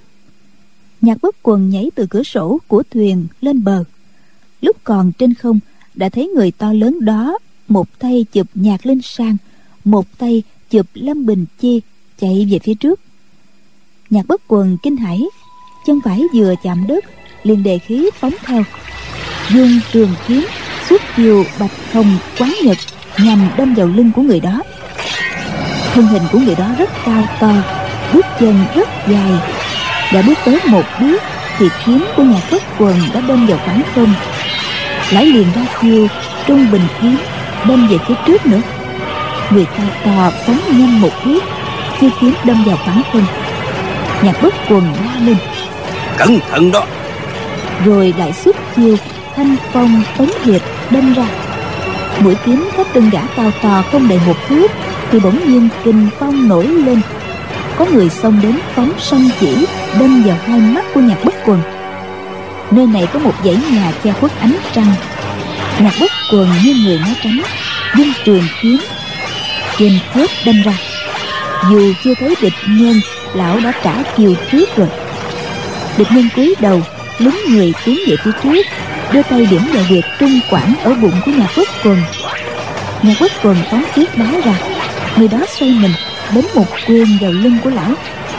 Nhạc Bất Quần nhảy từ cửa sổ của thuyền lên bờ. Lúc còn trên không đã thấy người to lớn đó một tay chụp Nhạc Linh San, một tay chụp Lâm Bình Chi chạy về phía trước. Nhạc Bất Quần kinh hãi, chân phải vừa chạm đất liền đề khí phóng theo, dùng trường kiếm xuất chiều bạch hồng quán nhật nhằm đâm vào lưng của người đó. Thân hình của người đó rất cao to, bước chân rất dài. Đã bước tới một bước thì kiếm của Nhạc Bất Quần đã đâm vào khoảng không. Lão liền ra chiêu trung bình kiếm đâm về phía trước nữa. Người cao to phóng nhanh một bước, chiêu kiếm đâm vào khoảng không. Nhạc Bất Quần la lên: Cẩn thận đó! Rồi lại xuất chiêu thanh phong tống hiệp đâm ra. Mũi kiếm cách lưng gã cao to không đầy một thước thì bỗng nhiên kình phong nổi lên. Có người xông đến phóng song chỉ đâm vào hai mắt của Nhạc Bất Quần. Nơi này có một dãy nhà che khuất ánh trăng. Nhạc Bất Quần như người né tránh, dung trường kiếm trên chết đâm ra. Dù chưa thấy địch nhân, lão đã trả chiều trước rồi. Địch nhân cúi đầu lúng người tiến về phía trước, đưa tay điểm vào huyệt trung quản ở bụng của Nhạc Bất Quần. Nhạc Bất Quần phóng tuyết đá ra, người đó xoay mình đánh một quyền vào lưng của lão.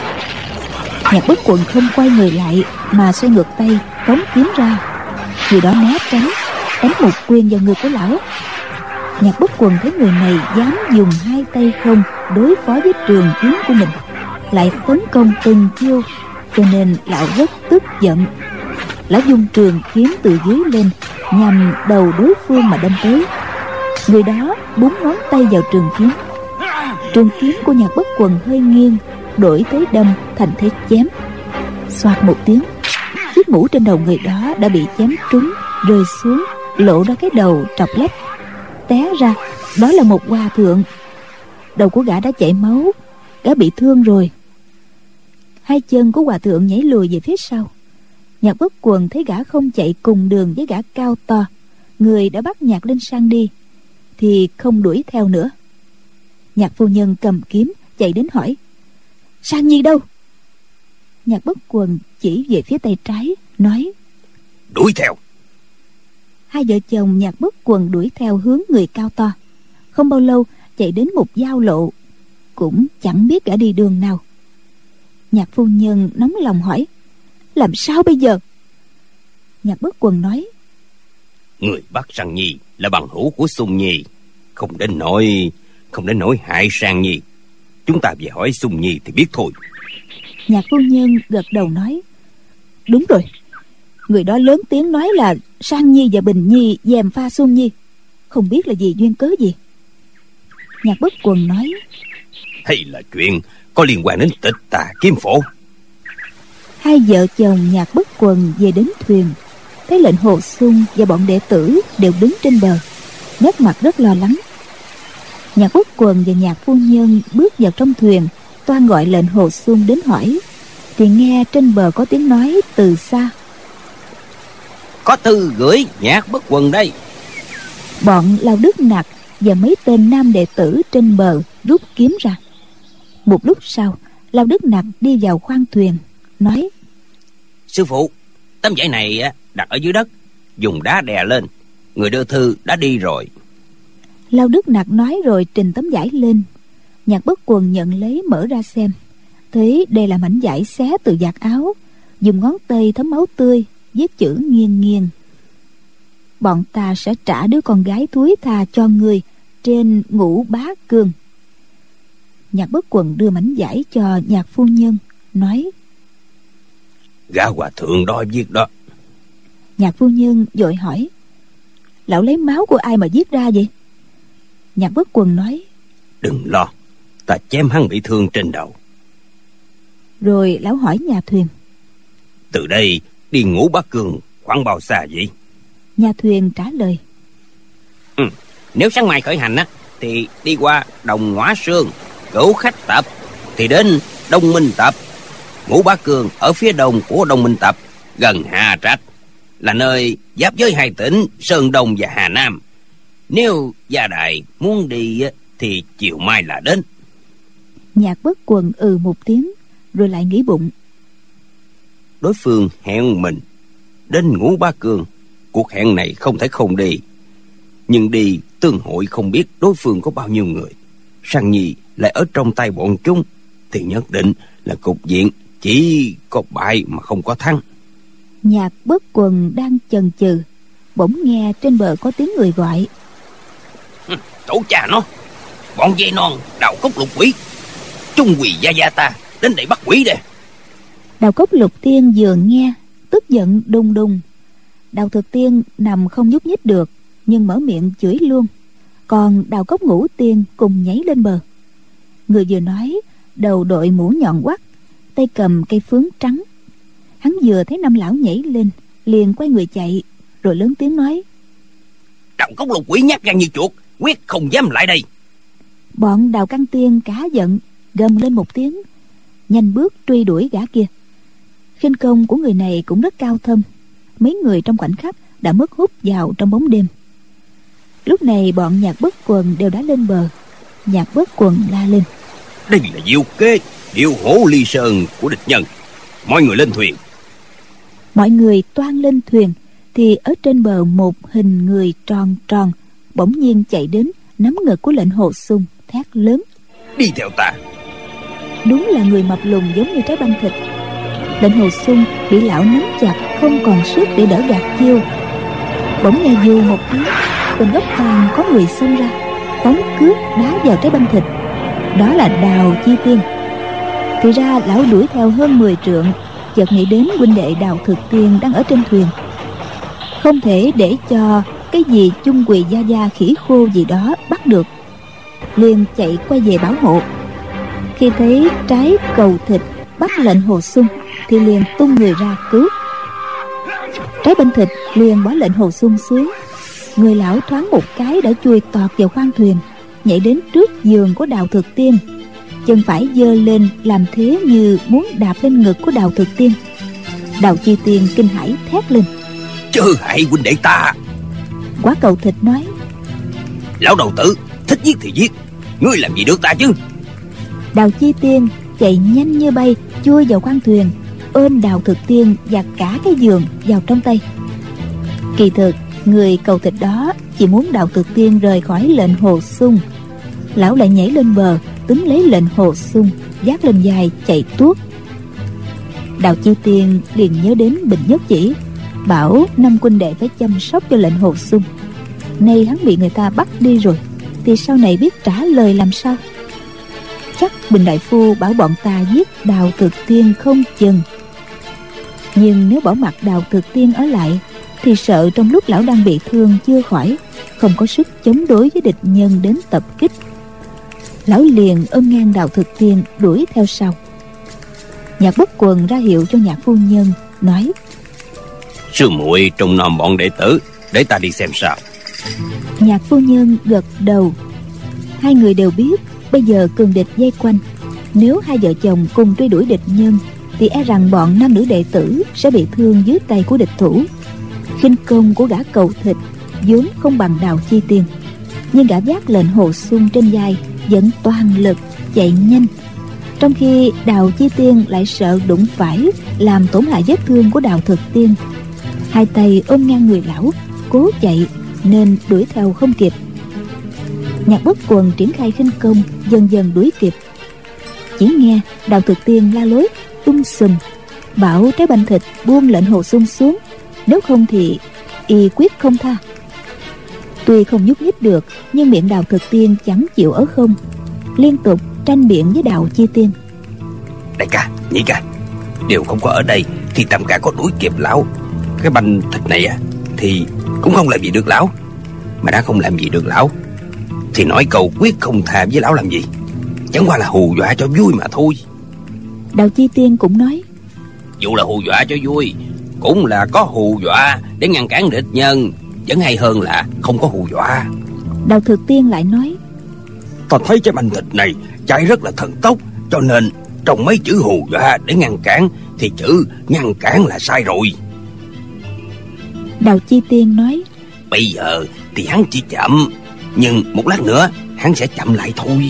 Nhạc Bất Quần không quay người lại mà xoay ngược tay phóng kiếm ra. Người đó né tránh, đánh một quyền vào người của lão. Nhạc Bất Quần thấy người này dám dùng hai tay không đối phó với trường kiếm của mình, lại tấn công từng chiêu, cho nên lão rất tức giận. Lão dùng trường kiếm từ dưới lên nhằm đầu đối phương mà đâm tới. Người đó búng ngón tay vào trường kiếm. Trường kiếm của Nhạc Bất Quần hơi nghiêng, đổi thế đâm thành thế chém. Xoạt một tiếng, chiếc mũ trên đầu người đó đã bị chém trúng, rơi xuống, lộ ra cái đầu trọc lấp. Té ra đó là một hòa thượng. Đầu của gã đã chảy máu, gã bị thương rồi. Hai chân của hòa thượng nhảy lùi về phía sau. Nhạc Bất Quần thấy gã không chạy cùng đường với gã cao to, người đã bắt Nhạc Linh San đi, thì không đuổi theo nữa. Nhạc phu nhân cầm kiếm chạy đến hỏi: San Nhi đâu? Nhạc Bất Quần chỉ về phía tay trái, nói: Đuổi theo. Hai vợ chồng Nhạc Bất Quần đuổi theo hướng người cao to. Không bao lâu chạy đến một giao lộ, cũng chẳng biết gã đi đường nào. Nhạc phu nhân nóng lòng hỏi: Làm sao bây giờ? Nhạc Bất Quần nói: Người bắt Sang Nhi là bằng hữu của Sung Nhi, không đến nỗi không đến nỗi hại Sang Nhi. Chúng ta về hỏi Sung Nhi thì biết thôi. Nhạc phu nhân gật đầu nói: Đúng rồi, người đó lớn tiếng nói là Sang Nhi và Bình Nhi gièm pha Sung Nhi, không biết là gì duyên cớ gì. Nhạc Bất Quần nói: Hay là chuyện có liên quan đến Tịch Tà Kiếm Phổ? Hai vợ chồng Nhạc Bất Quần về đến thuyền, thấy lệnh Hồ Xung và bọn đệ tử đều đứng trên bờ, nét mặt rất lo lắng. Nhạc Bất Quần và Nhạc phu nhân bước vào trong thuyền, toan gọi lệnh Hồ Xung đến hỏi, thì nghe trên bờ có tiếng nói từ xa: Có thư gửi Nhạc Bất Quần đây. Bọn Lao Đức Nặc và mấy tên nam đệ tử trên bờ rút kiếm ra. Một lúc sau, Lao Đức Nặc đi vào khoang thuyền, nói: Sư phụ, tấm vải này đặt ở dưới đất, dùng đá đè lên. Người đưa thư đã đi rồi. Lao Đức Nặc nói rồi trình tấm vải lên. Nhạc Bất Quần nhận lấy mở ra xem, thấy đây là mảnh vải xé từ vạt áo, dùng ngón tay thấm máu tươi, viết chữ nghiêng nghiêng: Bọn ta sẽ trả đứa con gái thúi tha cho ngươi trên Ngũ Bá Cương. Nhạc Bất Quần đưa mảnh vải cho Nhạc phu nhân, nói: Gã hòa thượng đó viết đó. Nhạc phu nhân vội hỏi: Lão lấy máu của ai mà viết ra vậy? Nhạc Bất Quần nói: Đừng lo, ta chém hắn bị thương trên đầu, Rồi lão hỏi nhà thuyền: Từ đây đi Ngũ Bá Cường khoảng bao xa vậy? Nhà thuyền trả lời: ừ, Nếu sáng mai khởi hành á thì đi qua Đồng Ngõa Sương, Cửu Khách Tập thì đến Đông Minh Tập. Ngũ Bá Cường ở phía đông của Đông Minh Tập, gần Hà Trạch, là nơi giáp với hai tỉnh Sơn Đông và Hà Nam. Nếu gia đại muốn đi thì chiều mai là đến. Nhạc Bất Quần ừ một tiếng, rồi lại nghĩ bụng: Đối phương hẹn mình đến Ngũ Bá Cường, cuộc hẹn này không thể không đi. Nhưng đi tương hội không biết đối phương có bao nhiêu người, Sang Nhi lại ở trong tay bọn chúng, thì nhất định là cục diện chỉ có bại mà không có thắng. Nhạc Bất Quần đang chần chừ, bỗng nghe trên bờ có tiếng người gọi: Tổ cha nó, bọn dây non Đào Cốc Lục Quỷ, Trung Quỳ Gia Gia ta đến đây bắt quỷ đây. Đào Cốc Lục Tiên vừa nghe tức giận đùng đùng. Đào Thực Tiên nằm không nhúc nhích được, nhưng mở miệng chửi luôn. Còn Đào Cốc Ngũ Tiên cùng nhảy lên bờ. Người vừa nói đầu đội mũ nhọn quắt, tay cầm cây phướng trắng. Hắn vừa thấy năm lão nhảy lên, liền quay người chạy, rồi lớn tiếng nói: Đào Cốc Lục Quỷ nhát gan như chuột, quyết không dám lại đây. Bọn Đào Căn Tiên cá giận, gầm lên một tiếng, nhanh bước truy đuổi gã kia. Khinh công của người này cũng rất cao thâm, mấy người trong khoảnh khắc đã mất hút vào trong bóng đêm. Lúc này bọn Nhạc Bất Quần đều đã lên bờ. Nhạc Bất Quần la lên: Đây là diệu kế, điệu hổ ly sơn của địch nhân. Mọi người lên thuyền. Mọi người toan lên thuyền thì ở trên bờ một hình người tròn tròn bỗng nhiên chạy đến, nắm ngực của Lệnh Hồ Sung thét lớn: Đi theo ta. Đúng là người mập lùn giống như trái băng thịt. Lệnh Hồ Sung bị lão nắm chặt, không còn sức để đỡ gạt chiêu. Bỗng nghe dù một tiếng, bên góc hàng có người xông ra, phóng cước đá vào trái băng thịt. Đó là Đào Chi Tiên. Thì ra lão đuổi theo hơn mười trượng, chợt nghĩ đến huynh đệ Đào Thực Tiên đang ở trên thuyền, không thể để cho cái gì Chung Quỳ Gia Gia khỉ khô gì đó bắt được, liền chạy quay về bảo hộ. Khi thấy trái cầu thịt bắt Lệnh Hồ Sung thì liền tung người ra cứu. Trái băng thịt liền bỏ Lệnh Hồ Sung xuống. Người lão thoáng một cái đã chui tọt vào khoang thuyền, nhảy đến trước giường của Đào Thực Tiên, chân phải giơ lên làm thế như muốn đạp lên ngực của Đào Thực Tiên. Đào Chi Tiên kinh hãi thét lên: Chớ hại huynh đệ ta. Quả cầu thịt nói: Lão đầu tử, thích giết thì giết, ngươi làm gì được ta chứ. Đào Chi Tiên chạy nhanh như bay chui vào khoang thuyền, ôm Đào Thực Tiên và cả cái giường vào trong tay. Kỳ thực người cầu thịt đó chỉ muốn Đào Thực Tiên rời khỏi Lệnh Hồ Sung. Lão lại nhảy lên bờ, túm lấy Lệnh Hồ Sung, vác lên vai chạy tuốt. Đào Chi Tiên liền nhớ đến Bình Nhất Chỉ, bảo năm huynh đệ phải chăm sóc cho Lệnh Hồ Sung. Nay hắn bị người ta bắt đi rồi, thì sau này biết trả lời làm sao? Chắc Bình đại phu bảo bọn ta giết Đào Thực Tiên không chừng. Nhưng nếu bỏ mặc Đào Thực Tiên ở lại, thì sợ trong lúc lão đang bị thương chưa khỏi, không có sức chống đối với địch nhân đến tập kích. Lão liền ôm ngang Đào Thực Tiên đuổi theo sau. Nhạc Bất Quần ra hiệu cho Nhạc phu nhân, nói: Sư muội trông nom bọn đệ tử, để ta đi xem sao. Nhạc phu nhân gật đầu. Hai người đều biết bây giờ cường địch vây quanh, nếu hai vợ chồng cùng truy đuổi địch nhân thì e rằng bọn nam nữ đệ tử sẽ bị thương dưới tay của địch thủ. Khinh công của gã cầu thịt vốn không bằng Đào Chi Tiên, nhưng gã vác Lệnh Hồ Sung trên vai vẫn toàn lực chạy nhanh, trong khi Đào Chi Tiên lại sợ đụng phải làm tổn hại vết thương của Đào Thực Tiên. Hai tay ôm ngang người lão cố chạy, nên đuổi theo không kịp. Nhạc Bất Quần triển khai khinh công, dần dần đuổi kịp. Chỉ nghe Đào Thực Tiên la lối tung sùm, bảo trái banh thịt buông Lệnh Hồ Sung xuống, nếu không thì y quyết không tha. Tuy không nhúc nhích được, nhưng miệng Đào Thực Tiên chẳng chịu ở không, liên tục tranh biện với Đào Chi Tiên: Đại ca, nhị ca, đều không có ở đây thì Tam ca có đuổi kịp lão. Cái banh thịt này à, thì cũng không làm gì được lão. Mà đã không làm gì được lão thì nói câu quyết không tha với lão làm gì? Chẳng qua là hù dọa cho vui mà thôi. Đào Chi Tiên cũng nói: Dù là hù dọa cho vui, cũng là có hù dọa để ngăn cản địch nhân, vẫn hay hơn là không có hù dọa. Đào Thực Tiên lại nói: Ta thấy trái banh thịt này chạy rất là thần tốc, cho nên trong mấy chữ hù dọa để ngăn cản thì chữ ngăn cản là sai rồi. Đào Chi Tiên nói: Bây giờ thì hắn chỉ chậm, nhưng một lát nữa hắn sẽ chậm lại thôi.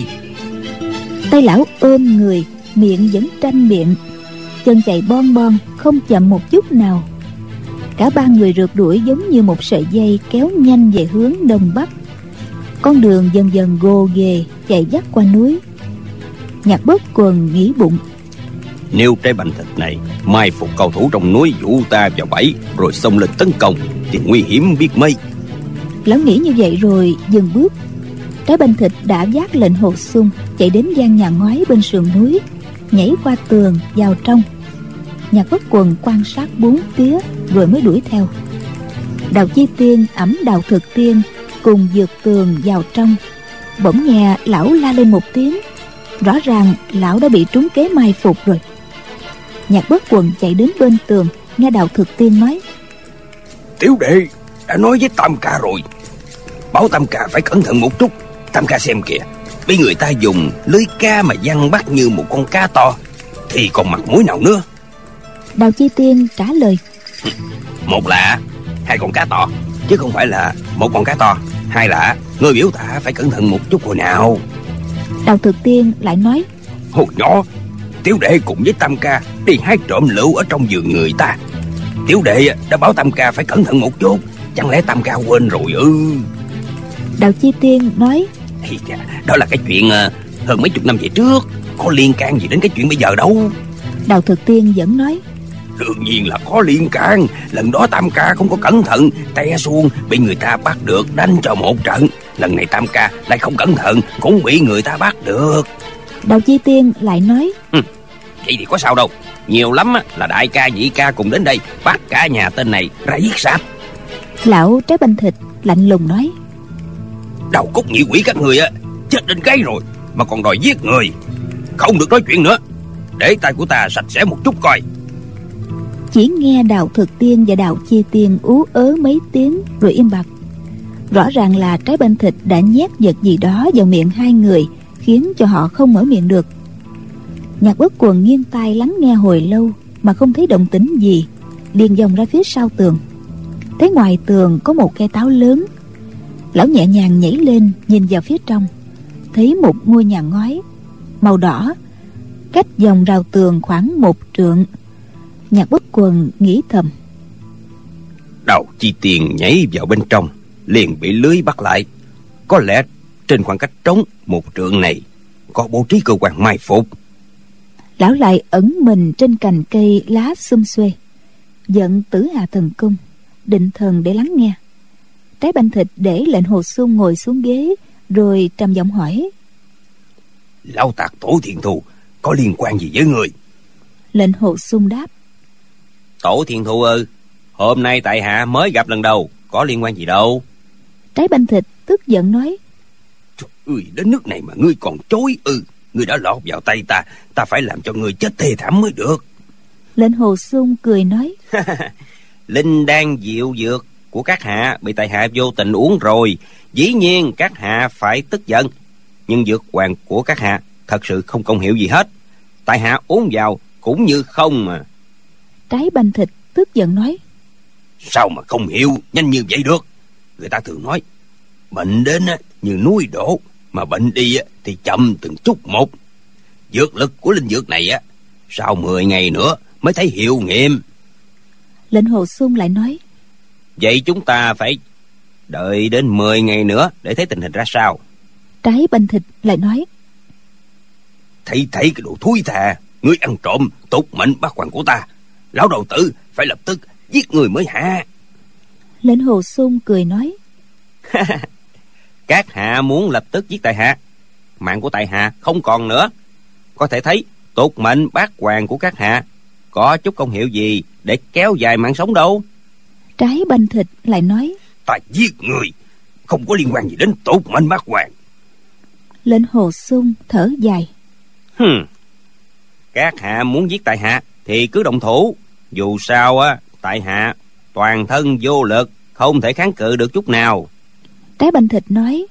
Tay lão ôm người, miệng vẫn tranh miệng, chân chạy bon bon, không chậm một chút nào. Cả ba người rượt đuổi giống như một sợi dây kéo nhanh về hướng đông bắc. Con đường dần dần gồ ghề chạy dắt qua núi. Nhạc Bất Quần nghĩ bụng: Nếu trái banh thịt này mai phục cầu thủ trong núi dụ ta vào bẫy rồi xông lên tấn công thì nguy hiểm biết mấy. Lão nghĩ như vậy rồi dừng bước. Trái banh thịt đã vác lệnh hồ sung chạy đến gian nhà ngói bên sườn núi, nhảy qua tường vào trong. Nhạc Bất Quần quan sát bốn phía rồi mới đuổi theo. Đào Chi Tiên ẵm Đào Thực Tiên cùng vượt tường vào trong. Bỗng nghe lão la lên một tiếng, rõ ràng lão đã bị trúng kế mai phục rồi. Nhạc Bất Quần chạy đến bên tường, nghe Đào Thực Tiên nói: Tiểu đệ đã nói với Tam Ca rồi, bảo Tam Ca phải cẩn thận một chút. Tam Ca xem kìa, bị người ta dùng lưới ca mà giăng bắt như một con cá to, thì còn mặt mũi nào nữa? Đào Chi Tiên trả lời: Một là hai con cá to, chứ không phải là một con cá to. Hai là ngươi biểu ta phải cẩn thận một chút hồi nào. Đào Thực Tiên lại nói: Hồi nhỏ tiểu đệ cùng với Tam Ca đi hái trộm lựu ở trong vườn người ta. Tiểu đệ đã bảo Tam Ca phải cẩn thận một chút, chẳng lẽ Tam Ca quên rồi ư? Đào Chi Tiên nói: Đó là cái chuyện hơn mấy chục năm về trước, có liên can gì đến cái chuyện bây giờ đâu. Đào Thực Tiên vẫn nói: Đương nhiên là có liên can. Lần đó Tam Ca không có cẩn thận, té xuống bị người ta bắt được, đánh cho một trận. Lần này Tam Ca lại không cẩn thận, cũng bị người ta bắt được. Đào Chi Tiên lại nói: ừ, Vậy thì có sao đâu, nhiều lắm là đại ca nhị ca cùng đến đây bắt cả nhà tên này ra giết sạch. Lão Trái Banh Thịt lạnh lùng nói: Đầu cúc nhị quỷ các người á, chết đến cái rồi mà còn đòi giết người. Không được nói chuyện nữa, để tay của ta sạch sẽ một chút coi. Chỉ nghe Đào Thực Tiên và Đào Chi Tiên ú ớ mấy tiếng rồi im bặt. Rõ ràng là Trái Banh Thịt đã nhét vật gì đó vào miệng hai người, khiến cho họ không mở miệng được. Nhạc Bất Quần nghiêng tai lắng nghe hồi lâu mà không thấy động tĩnh gì, liền vòng ra phía sau tường. Thấy ngoài tường có một cây táo lớn. Lão nhẹ nhàng nhảy lên nhìn vào phía trong, thấy một ngôi nhà ngói màu đỏ cách vòng rào tường khoảng một trượng. Nhạc Bất Quần nghĩ thầm: Đào Chi Tiên nhảy vào bên trong liền bị lưới bắt lại. Có lẽ trên khoảng cách trống một trượng này có bố trí cơ quan mai phục. Lão lại ẩn mình trên cành cây lá xum xuê, giận Tử Hà Thần Cung, định thần để lắng nghe. Trái Banh Thịt để lệnh hồ sung ngồi xuống ghế, rồi trầm giọng hỏi: Lão Tạc Tổ Thiên Thu có liên quan gì với người? Lệnh hồ sung đáp: Tổ Thiên Thu ư? Hôm nay tại hạ mới gặp lần đầu, có liên quan gì đâu. Trái Banh Thịt tức giận nói: Trời ơi, đến nước này mà ngươi còn chối ư? Ngươi đã lọt vào tay ta, ta phải làm cho ngươi chết thê thảm mới được. Lệnh hồ sung cười nói: Linh đan diệu dược của các hạ bị tại hạ vô tình uống rồi, dĩ nhiên các hạ phải tức giận. Nhưng dược hoàng của các hạ thật sự không công hiệu gì hết, tại hạ uống vào cũng như không mà. Trái Banh Thịt tức giận nói: Sao mà không hiểu nhanh như vậy được? Người ta thường nói bệnh đến như núi đổ, mà bệnh đi thì chậm từng chút một. Dược lực của linh dược này sau mười ngày nữa mới thấy hiệu nghiệm. Lệnh hồ sung lại nói: Vậy chúng ta phải đợi đến mười ngày nữa để thấy tình hình ra sao. Trái Banh Thịt lại nói: Thấy thấy cái đồ thúi thà, ngươi ăn trộm tục mệnh bát hoàng của ta, lão đầu tử phải lập tức giết người mới hạ. Lệnh hồ sung cười nói: Các hạ muốn lập tức giết tại hạ, mạng của tại hạ không còn nữa. Có thể thấy tục mệnh bát hoàng của các hạ có chút công hiệu gì để kéo dài mạng sống đâu. Trái Banh Thịt lại nói: Ta giết người không có liên quan gì đến tục mệnh bát hoàng. Lệnh hồ sung thở dài: Hừm, Các hạ muốn giết tại hạ thì cứ động thủ. Dù sao á, tại hạ toàn thân vô lực, không thể kháng cự được chút nào. Trái Banh Thịt nói: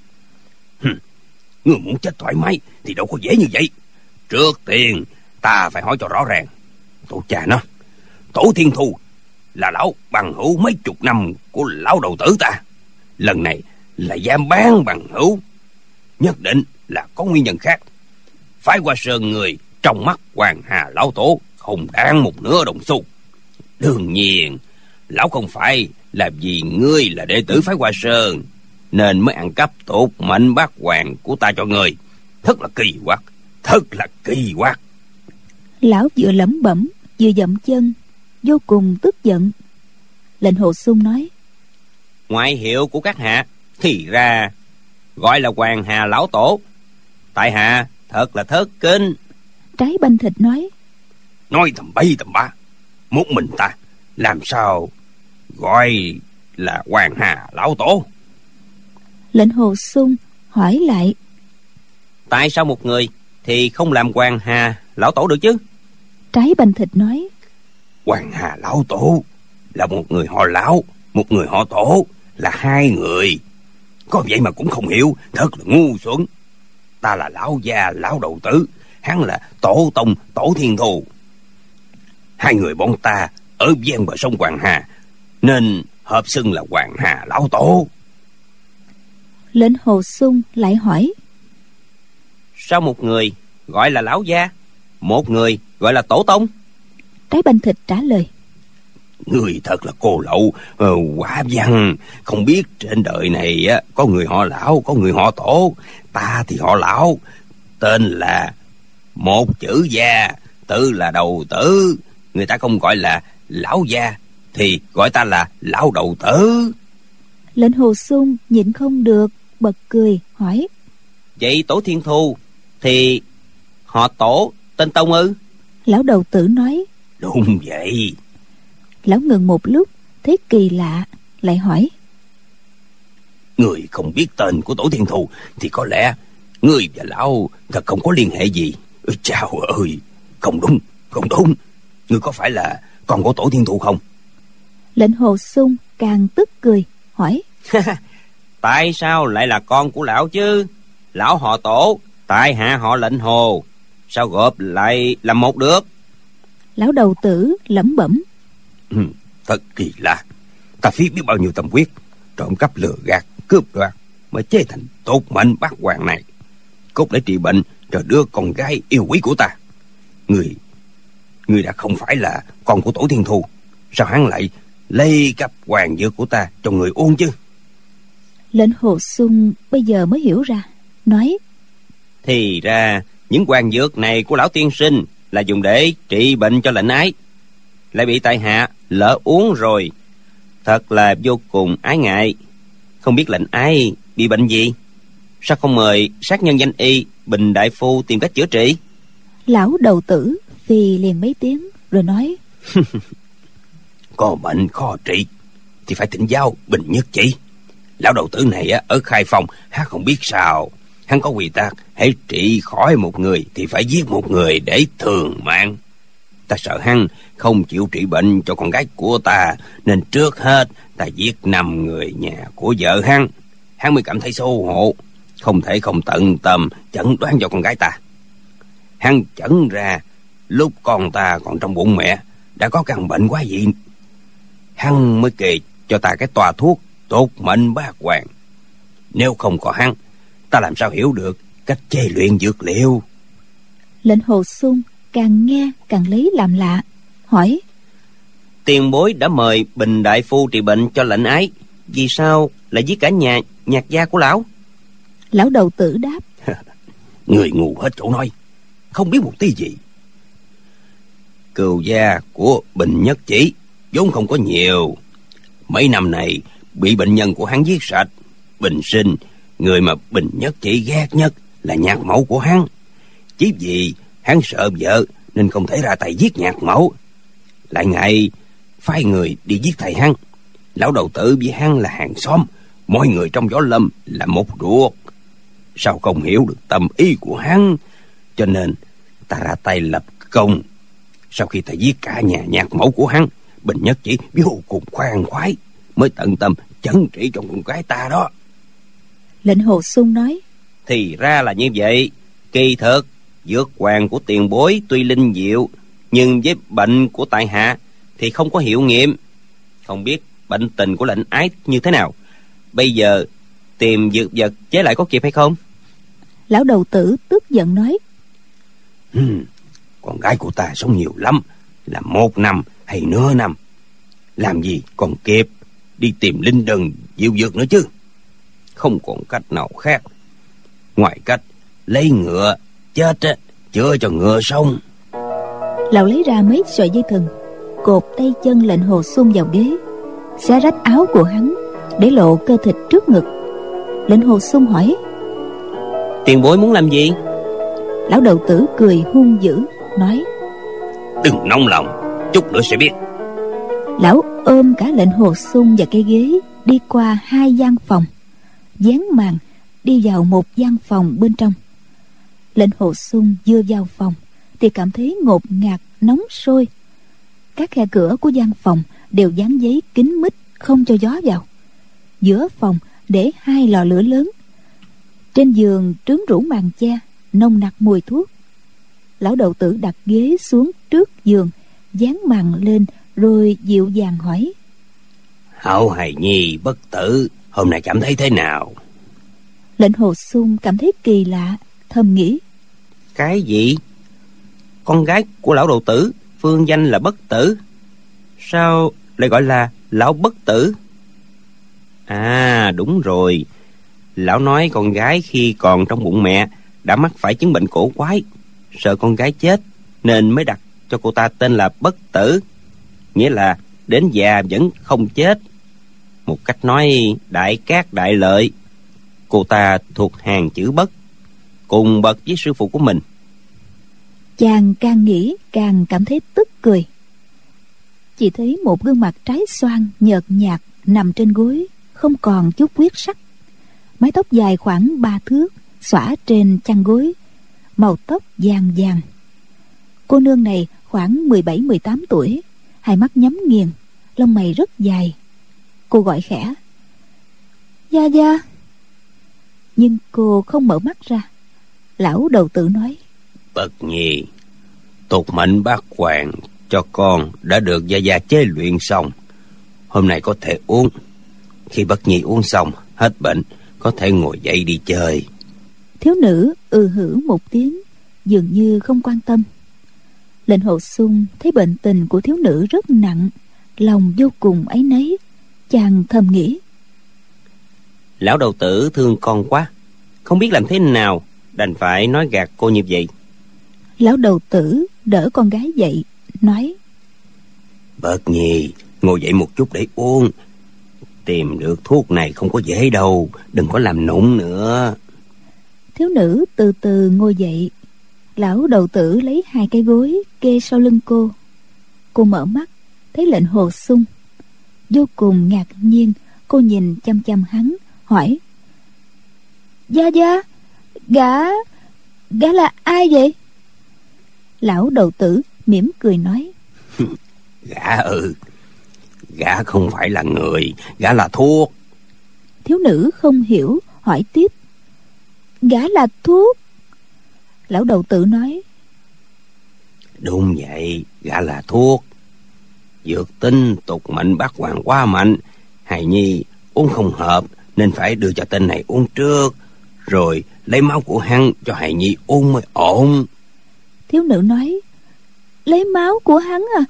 Ngươi muốn chết thoải mái thì đâu có dễ như vậy. Trước tiên ta phải hỏi cho rõ ràng. Tổ cha nó, Tổ Thiên Thu là lão bằng hữu mấy chục năm của lão đầu tử ta. Lần này là dám bán bằng hữu, nhất định là có nguyên nhân khác. Phái Hoa Sơn người trong mắt Hoàng Hà lão tổ không đáng một nửa đồng xu. Đương nhiên lão không phải là vì ngươi là đệ tử phái Hoa Sơn nên mới ăn cắp tột mệnh bát hoàng của ta cho ngươi. Thật là kỳ quặc, thật là kỳ quặc. Lão vừa lẩm bẩm vừa dậm chân, vô cùng tức giận. Lệnh Hồ Xung nói: Ngoại hiệu của các hạ thì ra gọi là Hoàng Hà lão tổ. Tại hạ thật là thất kính. Trái Banh Thịt nói: Nói tầm bay tầm bạ, một mình ta làm sao gọi là Hoàng Hà lão tổ? Lệnh Hồ Xung hỏi lại: Tại sao một người thì không làm Hoàng Hà lão tổ được chứ? Trái Banh Thịt nói: Hoàng Hà lão tổ là một người họ lão, một người họ tổ, là hai người. Có vậy mà cũng không hiểu, thật là ngu xuẩn. Ta là lão gia lão đầu tử, hắn là tổ tông Tổ Thiên Thu. Hai người bọn ta ở ven bờ sông Hoàng Hà nên hợp xưng là Hoàng Hà lão tổ. Lệnh Hồ Xung lại hỏi: Sao một người gọi là lão gia, một người gọi là tổ tông? Trái Banh Thịt trả lời: Người thật là cô lậu, uh, quả văn. Không biết trên đời này uh, có người họ lão, có người họ tổ. Ta thì họ lão, tên là một chữ gia, tự là đầu tử. Người ta không gọi là lão gia thì gọi ta là lão đầu tử. Lệnh Hồ Xung nhịn không được bật cười hỏi: Vậy Tổ Thiên Thu thì họ tổ tên tông ư? Lão đầu tử nói: Đúng vậy. Lão ngừng một lúc thấy kỳ lạ, lại hỏi: Người không biết tên của Tổ Thiên Thu thì có lẽ người và lão thật không có liên hệ gì. Chào ơi, không đúng, không đúng. Người có phải là con của Tổ Thiên Thu không? Lệnh Hồ Xung càng tức cười hỏi: Tại sao lại là con của lão chứ? Lão họ Tổ, tại hạ họ Lệnh Hồ, sao gộp lại làm một được? Lão đầu tử lẩm bẩm: Ừ, thật kỳ lạ. Ta phí biết bao nhiêu tâm huyết, trộm cắp lừa gạt, cướp đoạt mới chế thành tốt mệnh bát hoàng này, cốt để trị bệnh cho đứa con gái yêu quý của ta. Người Người đã không phải là con của Tổ Thiên Thu, sao hắn lại lấy cắp hoàng dược của ta cho người uống chứ? Lệnh Hồ Xung bây giờ mới hiểu ra, nói: Thì ra những hoàng dược này của lão tiên sinh là dùng để trị bệnh cho lệnh ái, lại bị tại hạ lỡ uống rồi, thật là vô cùng ái ngại. Không biết lệnh ái bị bệnh gì, sao không mời sát nhân danh y Bình đại phu tìm cách chữa trị? Lão đầu tử vì liền mấy tiếng rồi nói: Có bệnh khó trị thì phải thỉnh giáo Bình Nhất Chỉ. Lão đầu tử này ở Khai Phong, hắn không biết sao. Hắn có quy tắc, hãy trị khỏi một người thì phải giết một người để thường mạng. Ta sợ hắn không chịu trị bệnh cho con gái của ta, nên trước hết ta giết năm người nhà của vợ hắn. Hắn mới cảm thấy xấu hổ, không thể không tận tâm chẩn đoán cho con gái ta. Hắn chẩn ra lúc con ta còn trong bụng mẹ đã có căn bệnh quá dị. Hắn mới kê cho ta cái tòa thuốc tốt mệnh bát hoàng. Nếu không có hắn, ta làm sao hiểu được cách chế luyện dược liệu? Lệnh Hồ Xung càng nghe càng lấy làm lạ, hỏi: Tiền bối đã mời Bình đại phu trị bệnh cho lệnh ái, vì sao lại giết cả nhà nhạc gia của lão? Lão đầu tử đáp: Người ngu hết chỗ nói, không biết một tí gì. Cừu gia của Bình Nhất Chỉ vốn không có nhiều, mấy năm này bị bệnh nhân của hắn giết sạch. Bình sinh, người mà Bình Nhất Chỉ ghét nhất là nhạc mẫu của hắn. Chỉ vì hắn sợ vợ nên không thể ra tay giết nhạc mẫu, lại ngại phái người đi giết thầy hắn. Lão đầu tử với hắn là hàng xóm, mọi người trong võ lâm là một ruột. Sao không hiểu được tâm ý của hắn, cho nên ta ra tay lập công. Sau khi ta giết cả nhà nhạc mẫu của hắn, Bình Nhất Chỉ vô cùng khoan khoái, mới tận tâm chấn trị trong con gái ta đó. Lệnh Hồ Xung nói: Thì ra là như vậy. Kỳ thực dược hoàng của tiền bối tuy linh diệu, nhưng với bệnh của tại hạ thì không có hiệu nghiệm. Không biết bệnh tình của lệnh ái như thế nào, bây giờ tìm dược vật chế lại có kịp hay không? Lão đầu tử tức giận nói: hmm, Con gái của ta sống nhiều lắm, là một năm hay nửa năm, làm gì còn kịp đi tìm linh đần diệu dược nữa chứ. Không còn cách nào khác ngoài cách lấy ngựa chết á, chữa cho ngựa sống. Lão lấy ra mấy sợi dây thừng, cột tay chân lệnh Hồ Xung vào ghế, xé rách áo của hắn để lộ cơ thịt trước ngực. Lệnh Hồ Xung hỏi: Tiền bối muốn làm gì? Lão đầu tử cười hung dữ nói: Đừng nóng lòng, chút nữa sẽ biết. Lão ôm cả lệnh Hồ Xung và cây ghế đi qua hai gian phòng, dán màn đi vào một gian phòng bên trong. Lệnh Hồ Xung vừa vào phòng thì cảm thấy ngột ngạt nóng sôi. Các khe cửa của gian phòng đều dán giấy kín mít, không cho gió vào. Giữa phòng để hai lò lửa lớn. Trên giường trướng rũ màn che, nồng nặc mùi thuốc. Lão đầu tử đặt ghế xuống trước giường, dán màn lên rồi dịu dàng hỏi: Hảo hài nhi bất tử, hôm nay cảm thấy thế nào? Lệnh Hồ Xung cảm thấy kỳ lạ, thầm nghĩ: Cái gì? Con gái của lão đầu tử phương danh là Bất Tử, sao lại gọi là lão Bất Tử? À đúng rồi, lão nói con gái khi còn trong bụng mẹ đã mắc phải chứng bệnh cổ quái, sợ con gái chết nên mới đặt cho cô ta tên là Bất Tử, nghĩa là đến già vẫn không chết. Một cách nói đại cát đại lợi. Cô ta thuộc hàng chữ Bất, cùng bậc với sư phụ của mình. Chàng càng nghĩ càng cảm thấy tức cười. Chỉ thấy một gương mặt trái xoan nhợt nhạt nằm trên gối, không còn chút huyết sắc. Mái tóc dài khoảng ba thước xõa trên chăn gối, màu tóc vàng vàng. Cô nương này khoảng mười bảy mười tám tuổi, hai mắt nhắm nghiền, lông mày rất dài. Cô gọi khẽ: Gia Gia. Nhưng cô không mở mắt ra. Lão đầu tử nói: Bất nhi, tục mệnh bát hoàng cho con đã được Gia Gia chế luyện xong, hôm nay có thể uống. Khi Bất nhi uống xong hết bệnh, có thể ngồi dậy đi chơi. Thiếu nữ ừ hử một tiếng, dường như không quan tâm. Lệnh Hồ Xung thấy bệnh tình của thiếu nữ rất nặng, lòng vô cùng áy náy. Chàng thầm nghĩ: Lão đầu tử thương con quá, không biết làm thế nào, đành phải nói gạt cô như vậy. Lão đầu tử đỡ con gái dậy, nói: Bất nhi, ngồi dậy một chút để uống. Tìm được thuốc này không có dễ đâu, đừng có làm nũng nữa. Thiếu nữ từ từ ngồi dậy. Lão đầu tử lấy hai cái gối kê sau lưng cô. Cô mở mắt, thấy lệnh Hồ Xung. Vô cùng ngạc nhiên, cô nhìn chăm chăm hắn, hỏi: Gia Gia, gã gã là ai vậy? Lão đầu tử mỉm cười nói: Gã ư? Gã không phải là người, gã là thuốc. Thiếu nữ không hiểu, hỏi tiếp: Gã là thuốc? Lão đầu tử nói: Đúng vậy, gã là thuốc. Dược tinh tục mệnh bát hoàng quá mạnh, hài nhi uống không hợp nên phải đưa cho tên này uống trước, rồi lấy máu của hắn cho hài nhi uống mới ổn. Thiếu nữ nói: Lấy máu của hắn à?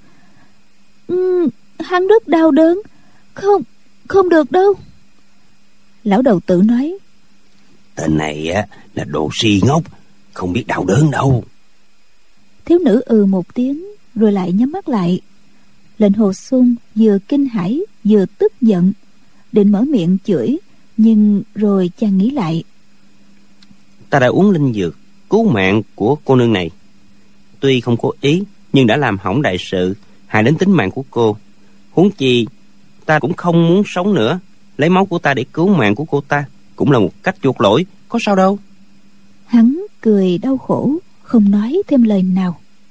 Ừ, hắn rất đau đớn, không không được đâu. Lão đầu tử nói: Tên này á là đồ si ngốc, không biết đau đớn đâu. Thiếu nữ ừ một tiếng rồi lại nhắm mắt lại. Lệnh Hồ Xung vừa kinh hãi vừa tức giận, định mở miệng chửi, nhưng rồi chàng nghĩ lại: Ta đã uống linh dược cứu mạng của cô nương này, tuy không cố ý nhưng đã làm hỏng đại sự, hại đến tính mạng của cô. Huống chi ta cũng không muốn sống nữa, lấy máu của ta để cứu mạng của cô ta cũng là một cách chuộc lỗi, có sao đâu. Hắn cười đau khổ, không nói thêm lời nào.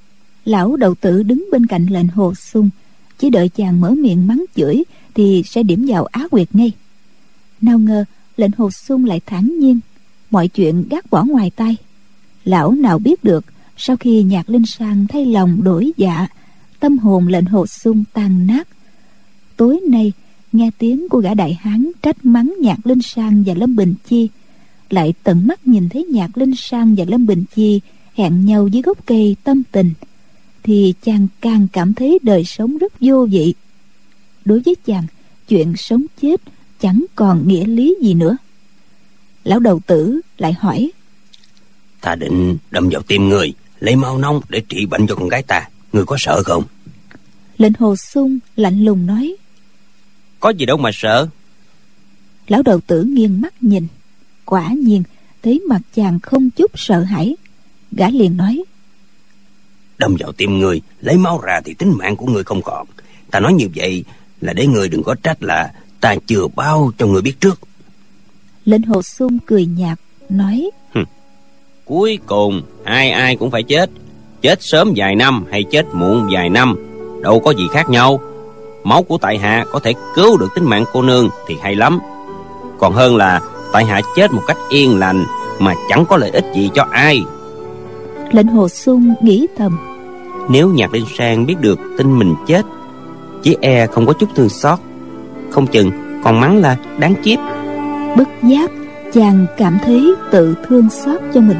Lão đầu tử đứng bên cạnh lệnh Hồ Xung, chỉ đợi chàng mở miệng mắng chửi thì sẽ điểm vào Á Nguyệt ngay. Nào ngờ lệnh Hồ Xung lại thản nhiên, mọi chuyện gác bỏ ngoài tai. Lão nào biết được, sau khi Nhạc Linh Sang thay lòng đổi dạ, tâm hồn lệnh Hồ Xung tan nát. Tối nay nghe tiếng của gã đại hán trách mắng Nhạc Linh Sang và Lâm Bình Chi, lại tận mắt nhìn thấy Nhạc Linh Sang và Lâm Bình Chi hẹn nhau dưới gốc cây tâm tình, thì chàng càng cảm thấy đời sống rất vô vị. Đối với chàng, chuyện sống chết chẳng còn nghĩa lý gì nữa. Lão đầu tử lại hỏi: Ta định đâm vào tim người, lấy máu nóng để trị bệnh cho con gái ta, người có sợ không? Lệnh Hồ Xung lạnh lùng nói: Có gì đâu mà sợ. Lão đầu tử nghiêng mắt nhìn, quả nhiên thấy mặt chàng không chút sợ hãi. Gã liền nói: Đâm vào tim người, lấy máu ra thì tính mạng của người không còn. Ta nói như vậy là để người đừng có trách là ta chưa báo cho người biết trước. Lệnh Hồ Xung cười nhạt nói: Cuối cùng ai ai cũng phải chết. Chết sớm vài năm hay chết muộn vài năm đâu có gì khác nhau. Máu của tại hạ có thể cứu được tính mạng cô nương thì hay lắm, còn hơn là tại hạ chết một cách yên lành mà chẳng có lợi ích gì cho ai. Lệnh Hồ Xung nghĩ thầm: Nếu Nhạc Linh Sang biết được tin mình chết, chỉ e không có chút thương xót, không chừng còn mắng là đáng kiếp. Bất giác chàng cảm thấy tự thương xót cho mình.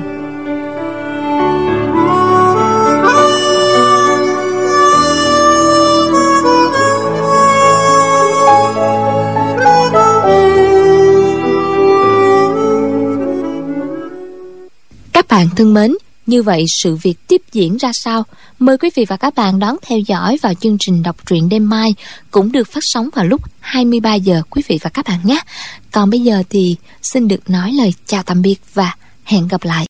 Các bạn thân mến, như vậy sự việc tiếp diễn ra sao? Mời quý vị và các bạn đón theo dõi vào chương trình đọc truyện đêm mai, cũng được phát sóng vào lúc hai mươi ba giờ quý vị và các bạn nhé. Còn bây giờ thì xin được nói lời chào tạm biệt và hẹn gặp lại.